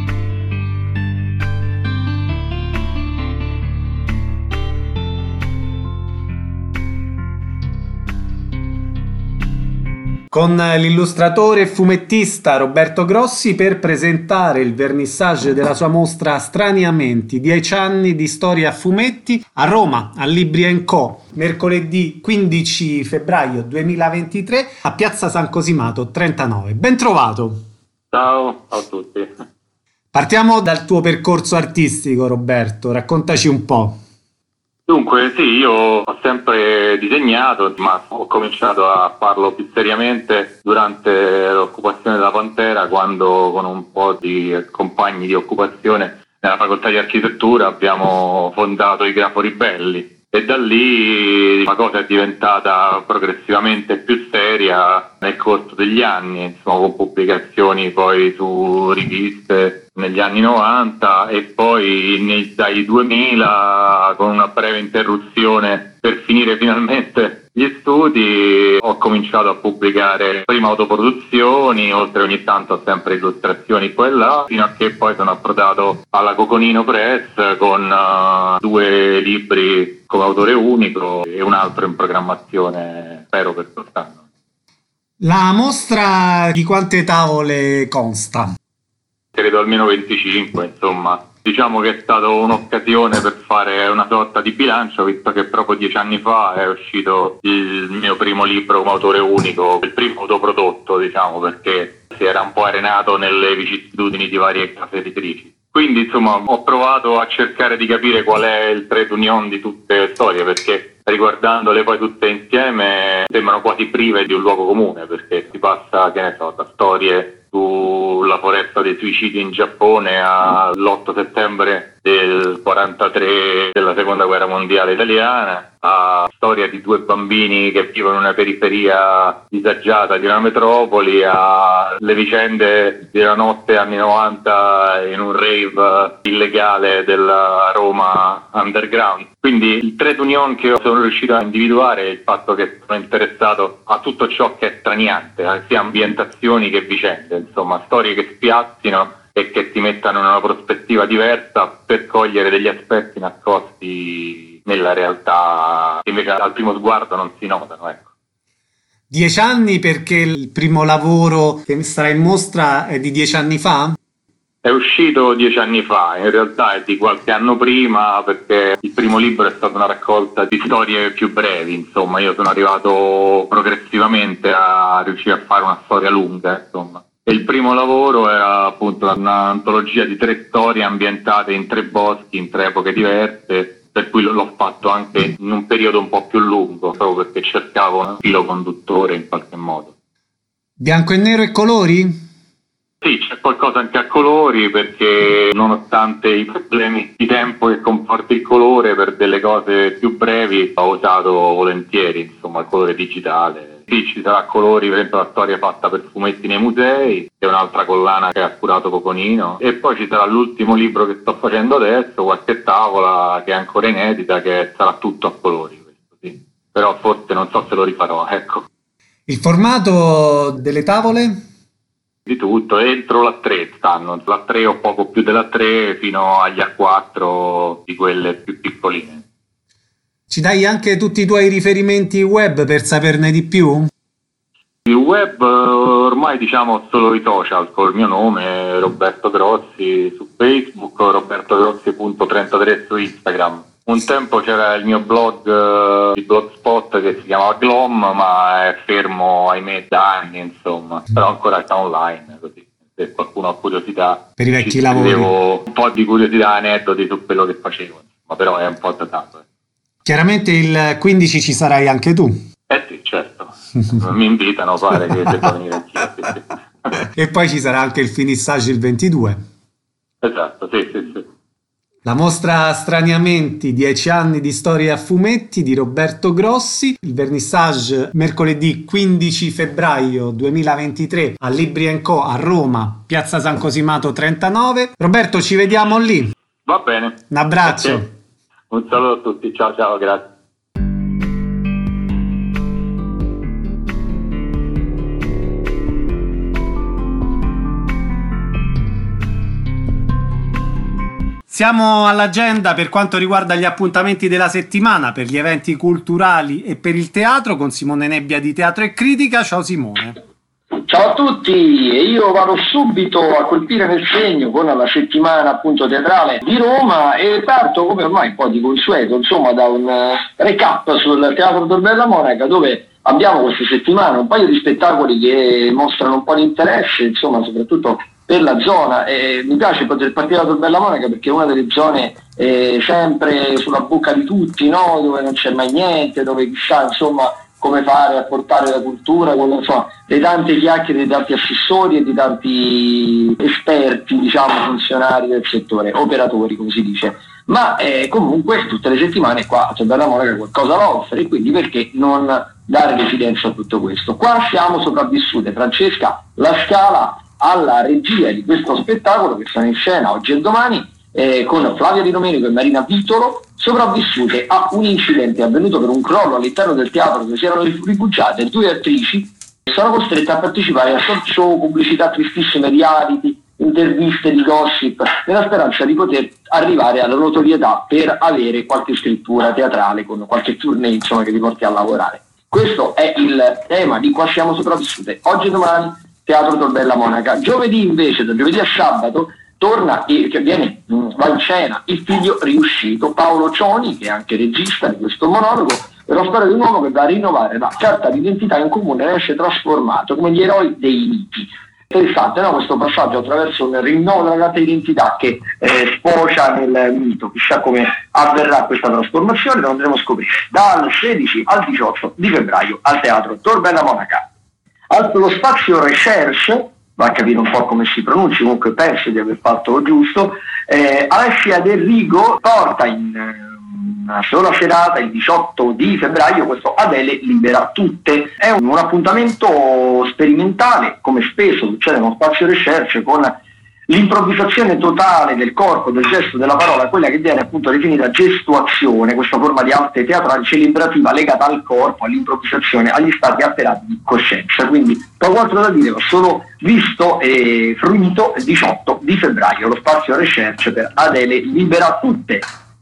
Con l'illustratore e fumettista Roberto Grossi per presentare il vernissage della sua mostra Straniamenti, dieci anni di storia a fumetti a Roma, al Libri and Co, mercoledì quindici febbraio duemilaventitré a Piazza San Cosimato trentanove. Ben trovato! Ciao, ciao a tutti. Partiamo dal tuo percorso artistico, Roberto, raccontaci un po'. Dunque, sì, io ho sempre disegnato, ma ho cominciato a farlo più seriamente durante l'occupazione della Pantera, quando con un po' di compagni di occupazione nella facoltà di architettura abbiamo fondato i Grafo Ribelli, e da lì la cosa è diventata progressivamente più seria nel corso degli anni, insomma, con pubblicazioni poi su riviste negli anni novanta e poi nei, dai duemila, con una breve interruzione per finire finalmente gli studi, ho cominciato a pubblicare prima autoproduzioni, oltre ogni tanto sempre illustrazioni qua e là, fino a che poi sono approdato alla Coconino Press con uh, due libri come autore unico e un altro in programmazione, spero per quest'anno. La mostra di quante tavole consta? Credo almeno venticinque, insomma. Diciamo che è stata un'occasione per fare una sorta di bilancio, visto che proprio dieci anni fa è uscito il mio primo libro come autore unico, il primo autoprodotto, diciamo, perché si era un po' arenato nelle vicissitudini di varie case editrici. Quindi, insomma, ho provato a cercare di capire qual è il trade union di tutte le storie, perché riguardandole poi tutte insieme sembrano quasi prive di un luogo comune, perché si passa, che ne so, da storie sulla foresta dei suicidi in Giappone all'otto settembre del quarantatré della seconda guerra mondiale italiana, a storia di due bambini che vivono in una periferia disagiata di una metropoli, alle vicende di una notte anni novanta in un rave illegale della Roma underground. Quindi il trade union che sono riuscito a individuare è il fatto che sono interessato a tutto ciò che è straniante, sia ambientazioni che vicende, insomma storie che spiazzino e che ti mettano in una prospettiva diversa per cogliere degli aspetti nascosti nella realtà che invece al primo sguardo non si notano, ecco. Dieci anni perché il primo lavoro che sarà in mostra è di dieci anni fa? È uscito dieci anni fa, in realtà è di qualche anno prima, perché il primo libro è stata una raccolta di storie più brevi, insomma io sono arrivato progressivamente a riuscire a fare una storia lunga, insomma. E il primo lavoro era appunto un'antologia di tre storie ambientate in tre boschi, in tre epoche diverse, per cui l'ho fatto anche in un periodo un po' più lungo, proprio perché cercavo un filo conduttore in qualche modo. Bianco e nero e colori? Sì, c'è qualcosa anche a colori, perché nonostante i problemi di tempo che comporta il colore, per delle cose più brevi ho usato volentieri, insomma, il colore digitale. Sì, ci sarà colori, per esempio la storia fatta per fumetti nei musei, che è un'altra collana che ha curato Coconino, e poi ci sarà l'ultimo libro che sto facendo adesso, qualche tavola che è ancora inedita, che sarà tutto a colori, questo sì. Però forse non so se lo rifarò, ecco. Il formato delle tavole? Di tutto, entro l'A tre stanno, l'A tre o poco più dell'A tre fino agli A quattro di quelle più piccoline. Ci dai anche tutti i tuoi riferimenti web per saperne di più? Il web ormai diciamo solo i social, col mio nome Roberto Grossi su Facebook, roberto grossi punto trentatré su Instagram. Un tempo c'era il mio blog uh, di Blogspot che si chiamava Glom, ma è fermo ahimè da anni, insomma, però ancora sta online, così se qualcuno ha curiosità. Per i vecchi lavori. Avevo un po' di curiosità, aneddoti su quello che facevo, ma però è un po' datato. Eh. Chiaramente il quindici ci sarai anche tu. Eh sì, certo, mi invitano, pare che devo venire anch'io. E poi ci sarà anche il finissage il ventidue. Esatto, sì, sì, sì. La mostra Straniamenti, dieci anni di storia a fumetti di Roberto Grossi, il vernissage mercoledì quindici febbraio duemilaventitré a Libri and Co a Roma, Piazza San Cosimato trentanove. Roberto, ci vediamo lì. Va bene. Un abbraccio. Okay. Un saluto a tutti, ciao ciao, grazie. Siamo all'agenda per quanto riguarda gli appuntamenti della settimana per gli eventi culturali e per il teatro con Simone Nebbia di Teatro e Critica. Ciao Simone. Ciao a tutti, io vado subito a colpire nel segno con la settimana appunto teatrale di Roma e parto come ormai un po' di consueto, insomma, da un uh, recap sul Teatro Tor Bella Monaca, dove abbiamo questa settimana un paio di spettacoli che mostrano un po' di interesse, insomma, soprattutto per la zona. E mi piace poter partire da Tor Bella Monaca perché è una delle zone eh, sempre sulla bocca di tutti, no? Dove non c'è mai niente, dove chissà insomma come fare a portare la cultura, con insomma, le tante chiacchiere di tanti assessori e di tanti esperti, diciamo, funzionari del settore, operatori come si dice. Ma eh, comunque tutte le settimane qua a Tor Bella Monaca qualcosa la offre, e quindi perché non dare residenza a tutto questo? Qua siamo sopravvissute, Francesca La Scala alla regia di questo spettacolo che sono in scena oggi e domani eh, con Flavia Di Domenico e Marina Vitolo, sopravvissute a un incidente avvenuto per un crollo all'interno del teatro dove si erano rifugiate due attrici e sono costrette a partecipare a talk show, pubblicità tristissime, reality, interviste di gossip, nella speranza di poter arrivare alla notorietà per avere qualche scrittura teatrale con qualche tournée, insomma, che vi porti a lavorare. Questo è il tema di Qua siamo sopravvissute, oggi e domani Teatro Tor Bella Monaca. Giovedì invece, da giovedì a sabato, torna e che viene, va in scena Il figlio riuscito, Paolo Cioni, che è anche regista di questo monologo, è la storia di un uomo che va a rinnovare la carta d'identità in comune e esce trasformato come gli eroi dei miti. Interessante, no? Questo passaggio attraverso un rinnovo della carta d'identità che eh, sfocia nel mito. Chissà come avverrà questa trasformazione, lo andremo a scoprire dal sedici al diciotto di febbraio al Teatro Tor Bella Monaca. Allo spazio Recherche, va a capire un po' come si pronunci, comunque penso di aver fatto giusto, eh, Alessia Del Rigo porta in eh, una sola serata, il diciotto di febbraio, questo Adele Libera Tutte. È un, un appuntamento sperimentale, come spesso succede nello spazio Recherche, con l'improvvisazione totale del corpo, del gesto, della parola, quella che viene appunto definita gestuazione, questa forma di arte teatrale celebrativa legata al corpo, all'improvvisazione, agli stati alterati di coscienza. Quindi poco altro da dire, ho solo visto e fruito il diciotto di febbraio, lo spazio Recherche per Adele Libera Tutte.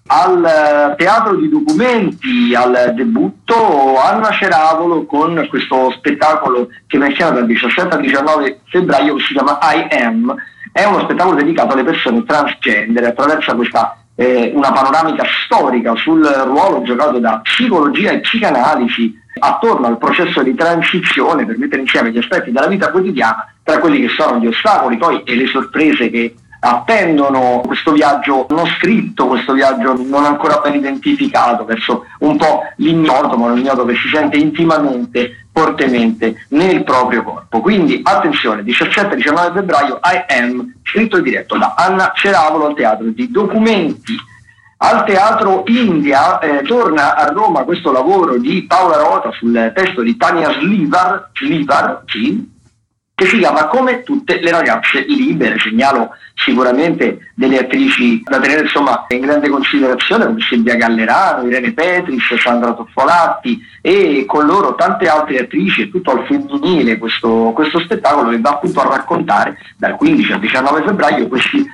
Al Teatro di Documenti, al debutto, Anna Ceravolo con questo spettacolo che va in scena dal diciassette al diciannove febbraio, che si chiama I Am. È uno spettacolo dedicato alle persone transgender, attraverso questa eh, una panoramica storica sul ruolo giocato da psicologia e psicanalisi attorno al processo di transizione, per mettere insieme gli aspetti della vita quotidiana tra quelli che sono gli ostacoli poi e le sorprese che attendono questo viaggio non scritto, questo viaggio non ancora ben identificato verso un po' l'ignoto, ma un ignoto che si sente intimamente, fortemente nel proprio corpo. Quindi attenzione, diciassette diciannove febbraio I Am, scritto e diretto da Anna Ceravolo al Teatro di Documenti. Al Teatro India eh, torna a Roma questo lavoro di Paola Rota sul testo di Tania Slivar, Slivar sì, che si chiama Come tutte le ragazze libere. Segnalo sicuramente delle attrici da tenere insomma in grande considerazione come Silvia Gallerano, Irene Petris, Sandra Toffolatti e con loro tante altre attrici e tutto al femminile questo, questo spettacolo che va appunto a raccontare dal quindici al diciannove febbraio questi,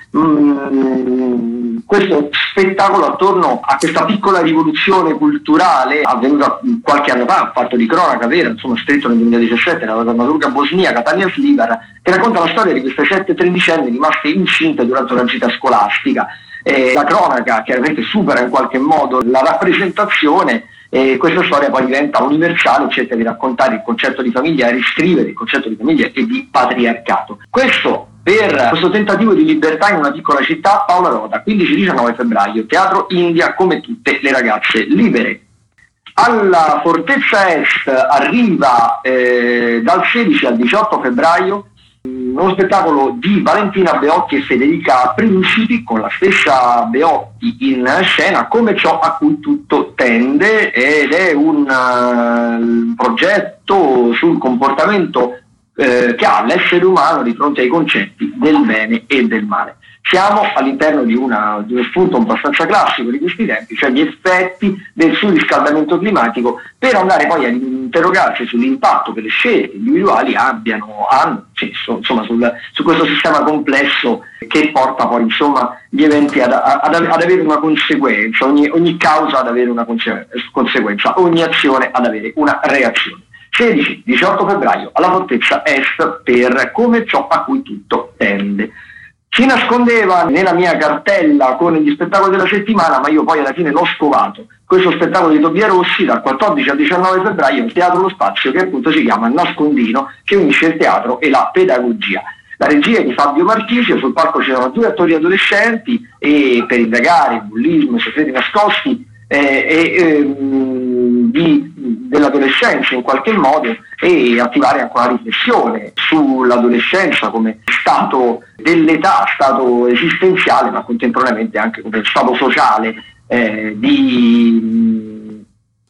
mm, questo spettacolo attorno a questa piccola rivoluzione culturale avvenuta qualche anno fa, fatto di cronaca vera, insomma scritto nel duemiladiciassette dalla drammaturga bosniaca Tania Slivar, che racconta la storia di queste sette tredicenni rimaste incinte durante una gita scolastica. Eh, la cronaca chiaramente supera in qualche modo la rappresentazione e questa storia poi diventa universale, cerca di raccontare il concetto di famiglia e riscrivere il concetto di famiglia e di patriarcato. Questo per questo tentativo di libertà in una piccola città, Paola Rota, quindici diciannove febbraio, Teatro India, Come tutte le ragazze libere. Alla Fortezza Est arriva eh, dal sedici al diciotto febbraio uno spettacolo di Valentina Beotti e Federica Principi, con la stessa Beotti in scena, Come ciò a cui tutto tende, ed è un uh, progetto sul comportamento eh, che ha l'essere umano di fronte ai concetti del bene e del male. Siamo all'interno di, una, di uno spunto abbastanza classico di questi tempi, cioè gli effetti del surriscaldamento climatico, per andare poi ad interrogarsi sull'impatto che le scelte individuali abbiano, hanno cioè, insomma, sul, su questo sistema complesso che porta poi insomma, gli eventi ad, ad, ad avere una conseguenza, ogni, ogni causa ad avere una conseguenza, ogni azione ad avere una reazione. sedici diciotto febbraio alla Fortezza Est per Come ciò a cui tutto tende. Si nascondeva nella mia cartella con gli spettacoli della settimana, ma io poi alla fine l'ho scovato. Questo spettacolo di Tobia Rossi dal quattordici al diciannove febbraio al Teatro Lo Spazio, che appunto si chiama Nascondino, che unisce il teatro e la pedagogia. La regia è di Fabio Marchisio, sul palco c'erano due attori adolescenti e per indagare il bullismo, i segreti nascosti eh, e ehm, di, dell'adolescenza in qualche modo e attivare anche una riflessione sull'adolescenza come stato dell'età, stato esistenziale, ma contemporaneamente anche come stato sociale eh, di,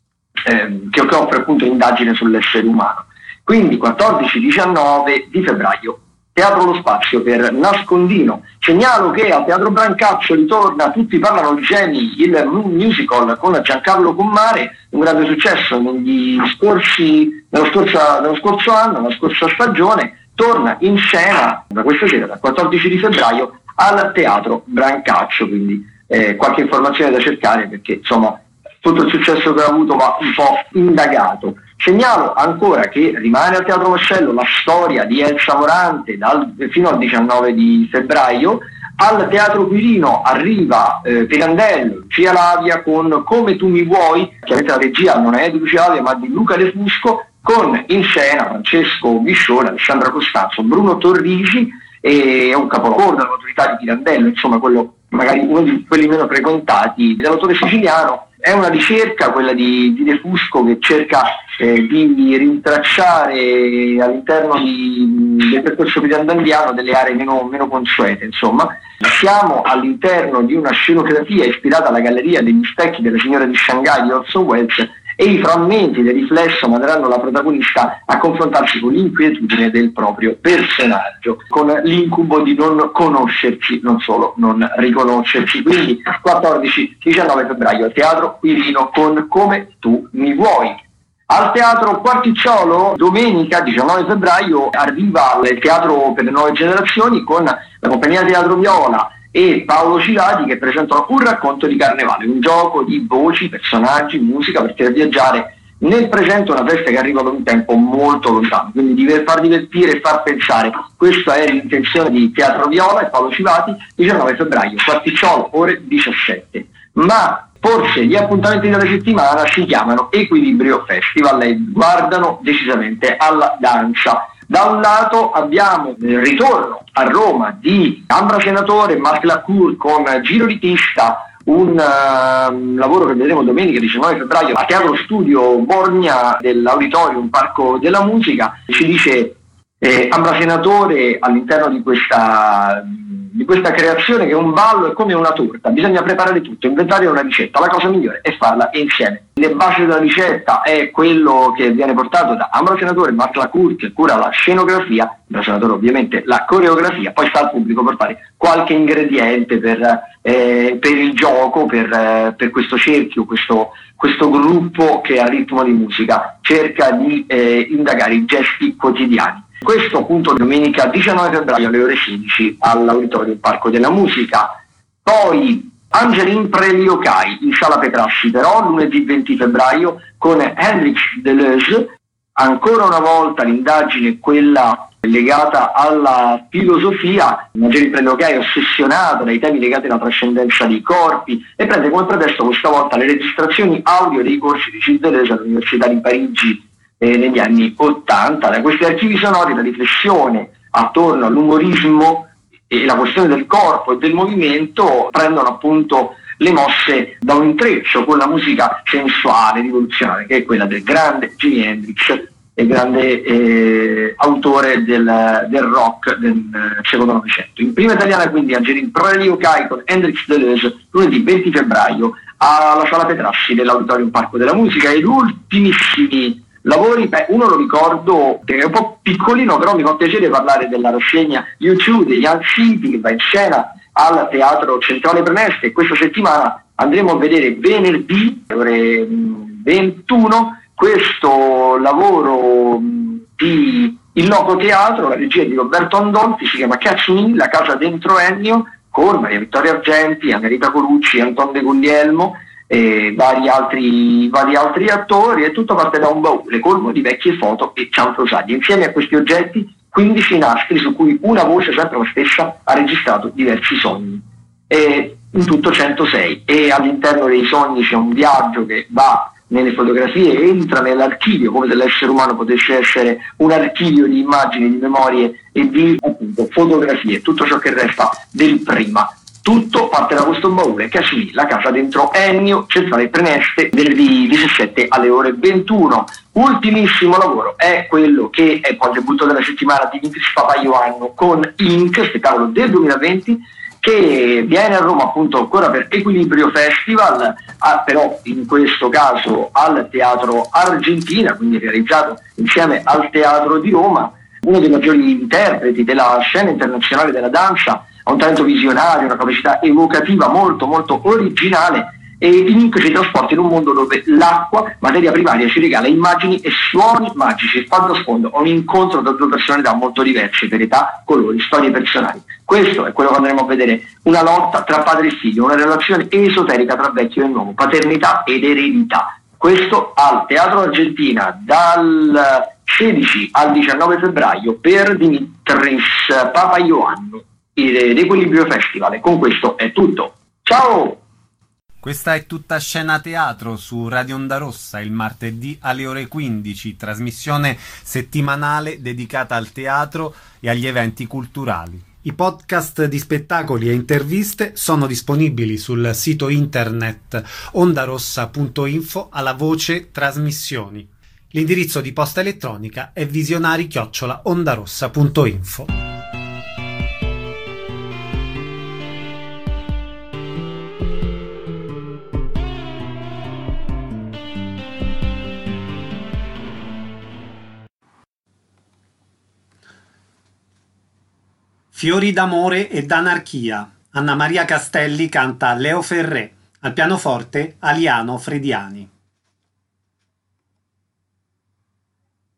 eh, che, che offre appunto indagine sull'essere umano. Quindi quattordici diciannove di febbraio Teatro Lo Spazio per Nascondino. Segnalo che al Teatro Brancaccio ritorna Tutti parlano di Geni, il musical con Giancarlo Commare, un grande successo negli scorsi, nello, scorsa, nello scorso anno, nella scorsa stagione, torna in scena da questa sera, dal quattordici di febbraio, al Teatro Brancaccio, quindi eh, qualche informazione da cercare perché insomma tutto il successo che ha avuto va un po' indagato. Segnalo ancora che rimane al Teatro Mascello la storia di Elsa Morante dal, fino al diciannove di febbraio. Al Teatro Quirino arriva eh, Pirandello, Lucia Lavia con Come tu mi vuoi, chiaramente la regia non è di Lucia Lavia ma di Luca De Fusco, con in scena Francesco Biscione, Alessandra Costanzo, Bruno Torrisi e un capolavoro della maturità di Pirandello, insomma quello magari uno di quelli meno frequentati dell'autore siciliano. È una ricerca, quella di, di De Fusco, che cerca eh, di rintracciare all'interno di, del percorso pirandelliano delle aree meno, meno consuete. Insomma, siamo all'interno di una scenografia ispirata alla Galleria degli Specchi della Signora di Shanghai di Orson Welles, e i frammenti del riflesso manderanno la protagonista a confrontarsi con l'inquietudine del proprio personaggio, con l'incubo di non conoscersi, non solo non riconoscersi. Quindi quattordici diciannove febbraio al Teatro Quirino con Come tu mi vuoi. Al Teatro Quarticciolo domenica diciannove febbraio arriva il Teatro per le Nuove Generazioni con la compagnia Teatro Viola e Paolo Cilati, che presentano un racconto di carnevale, un gioco di voci, personaggi, musica per viaggiare nel presente, una festa che arriva da un tempo molto lontano, quindi di far divertire e far pensare. Questa è l'intenzione di Teatro Viola e Paolo Cilati, diciannove febbraio, Quarticciolo, ore diciassette. Ma forse gli appuntamenti della settimana si chiamano Equilibrio Festival e guardano decisamente alla danza. Da un lato abbiamo il ritorno a Roma di Ambra Senatore e Marc Lacour con Giro di pista, un uh, lavoro che vedremo domenica diciannove febbraio a Teatro Studio Borgna dell'Auditorium Parco della Musica. Ci dice eh, Ambra Senatore all'interno di questa, di questa creazione che un ballo è come una torta, bisogna preparare tutto, inventare una ricetta, la cosa migliore è farla insieme. Le basi della ricetta è quello che viene portato da Ambra Senatore e Marc Lacour, che cura la scenografia, Ambra Senatore ovviamente la coreografia, poi sta al pubblico per fare qualche ingrediente per, eh, per il gioco, per, eh, per questo cerchio, questo, questo gruppo che a ritmo di musica cerca di eh, indagare i gesti quotidiani. Questo appunto domenica diciannove febbraio alle ore sedici all'Auditorium Parco della Musica. Poi Angelin Preliokai in Sala Petrassi però lunedì venti febbraio con Hendrix Deleuze. Ancora una volta l'indagine, quella legata alla filosofia. Angelin Preliokai è ossessionata dai temi legati alla trascendenza dei corpi e prende come pretesto questa volta le registrazioni audio dei corsi di Gilles Deleuze all'Università di Parigi eh, negli anni ottanta. Da questi archivi sonori la riflessione attorno all'umorismo e la questione del corpo e del movimento prendono appunto le mosse da un intreccio con la musica sensuale, rivoluzionaria, che è quella del grande Jimi Hendrix, il grande eh, autore del, del rock del eh, secondo Novecento. In prima italiana quindi Angelin Preliokai con Hendrix Deleuze lunedì venti febbraio alla Sala Petrassi dell'Auditorium Parco della Musica. E gli ultimissimi lavori, beh, uno lo ricordo, che è un po' piccolino, però mi fa piacere parlare della rassegna YouTube degli Young City che va in scena al Teatro Centrale Preneste, e questa settimana andremo a vedere venerdì alle ore ventuno questo lavoro di Il Loco Teatro, la regia di Roberto Andolfi, si chiama Catch Me, la casa dentro Ennio, con Maria Vittoria Argenti, America Colucci, Anton De Guglielmo e vari altri, vari altri attori, e tutto parte da un baule colmo di vecchie foto e cianfrusaglie. Insieme a questi oggetti quindici nastri su cui una voce, sempre la stessa, ha registrato diversi sogni, e in tutto centosei, e all'interno dei sogni c'è un viaggio che va nelle fotografie, entra nell'archivio, come dell'essere umano potesse essere un archivio di immagini, di memorie e di appunto fotografie, tutto ciò che resta del prima. Tutto parte da questo baule che è la casa dentro Ennio, Centrale Preneste, venerdì diciassette alle ore ventuno. Ultimissimo lavoro è quello che è poi il debutto della settimana di Dimitris Papaioannou con Inc, spettacolo del duemilaventi, che viene a Roma appunto ancora per Equilibrio Festival, ah, però in questo caso al Teatro Argentina, quindi realizzato insieme al Teatro di Roma. Uno dei maggiori interpreti della scena internazionale della danza, ha un talento visionario, una capacità evocativa molto molto originale, e Inc ci trasporta in un mondo dove l'acqua, materia primaria, ci regala immagini e suoni magici, fanno sfondo a un incontro tra due personalità molto diverse per età, colori, storie personali. Questo è quello che andremo a vedere, una lotta tra padre e figlio, una relazione esoterica tra vecchio e nuovo, paternità ed eredità. Questo al Teatro Argentina dal sedici al diciannove febbraio per Dimitris Papaioannou, l'Equilibrio Festival. E con questo è tutto. Ciao! Questa è Tutta Scena Teatro su Radio Onda Rossa, il martedì alle ore quindici, trasmissione settimanale dedicata al teatro e agli eventi culturali. I podcast di spettacoli e interviste sono disponibili sul sito internet ondarossa punto info alla voce trasmissioni. L'indirizzo di posta elettronica è visionari chiocciola ondarossa punto info. Fiori d'amore e d'anarchia. Anna Maria Castelli canta Leo Ferré. Al pianoforte Aliano Frediani.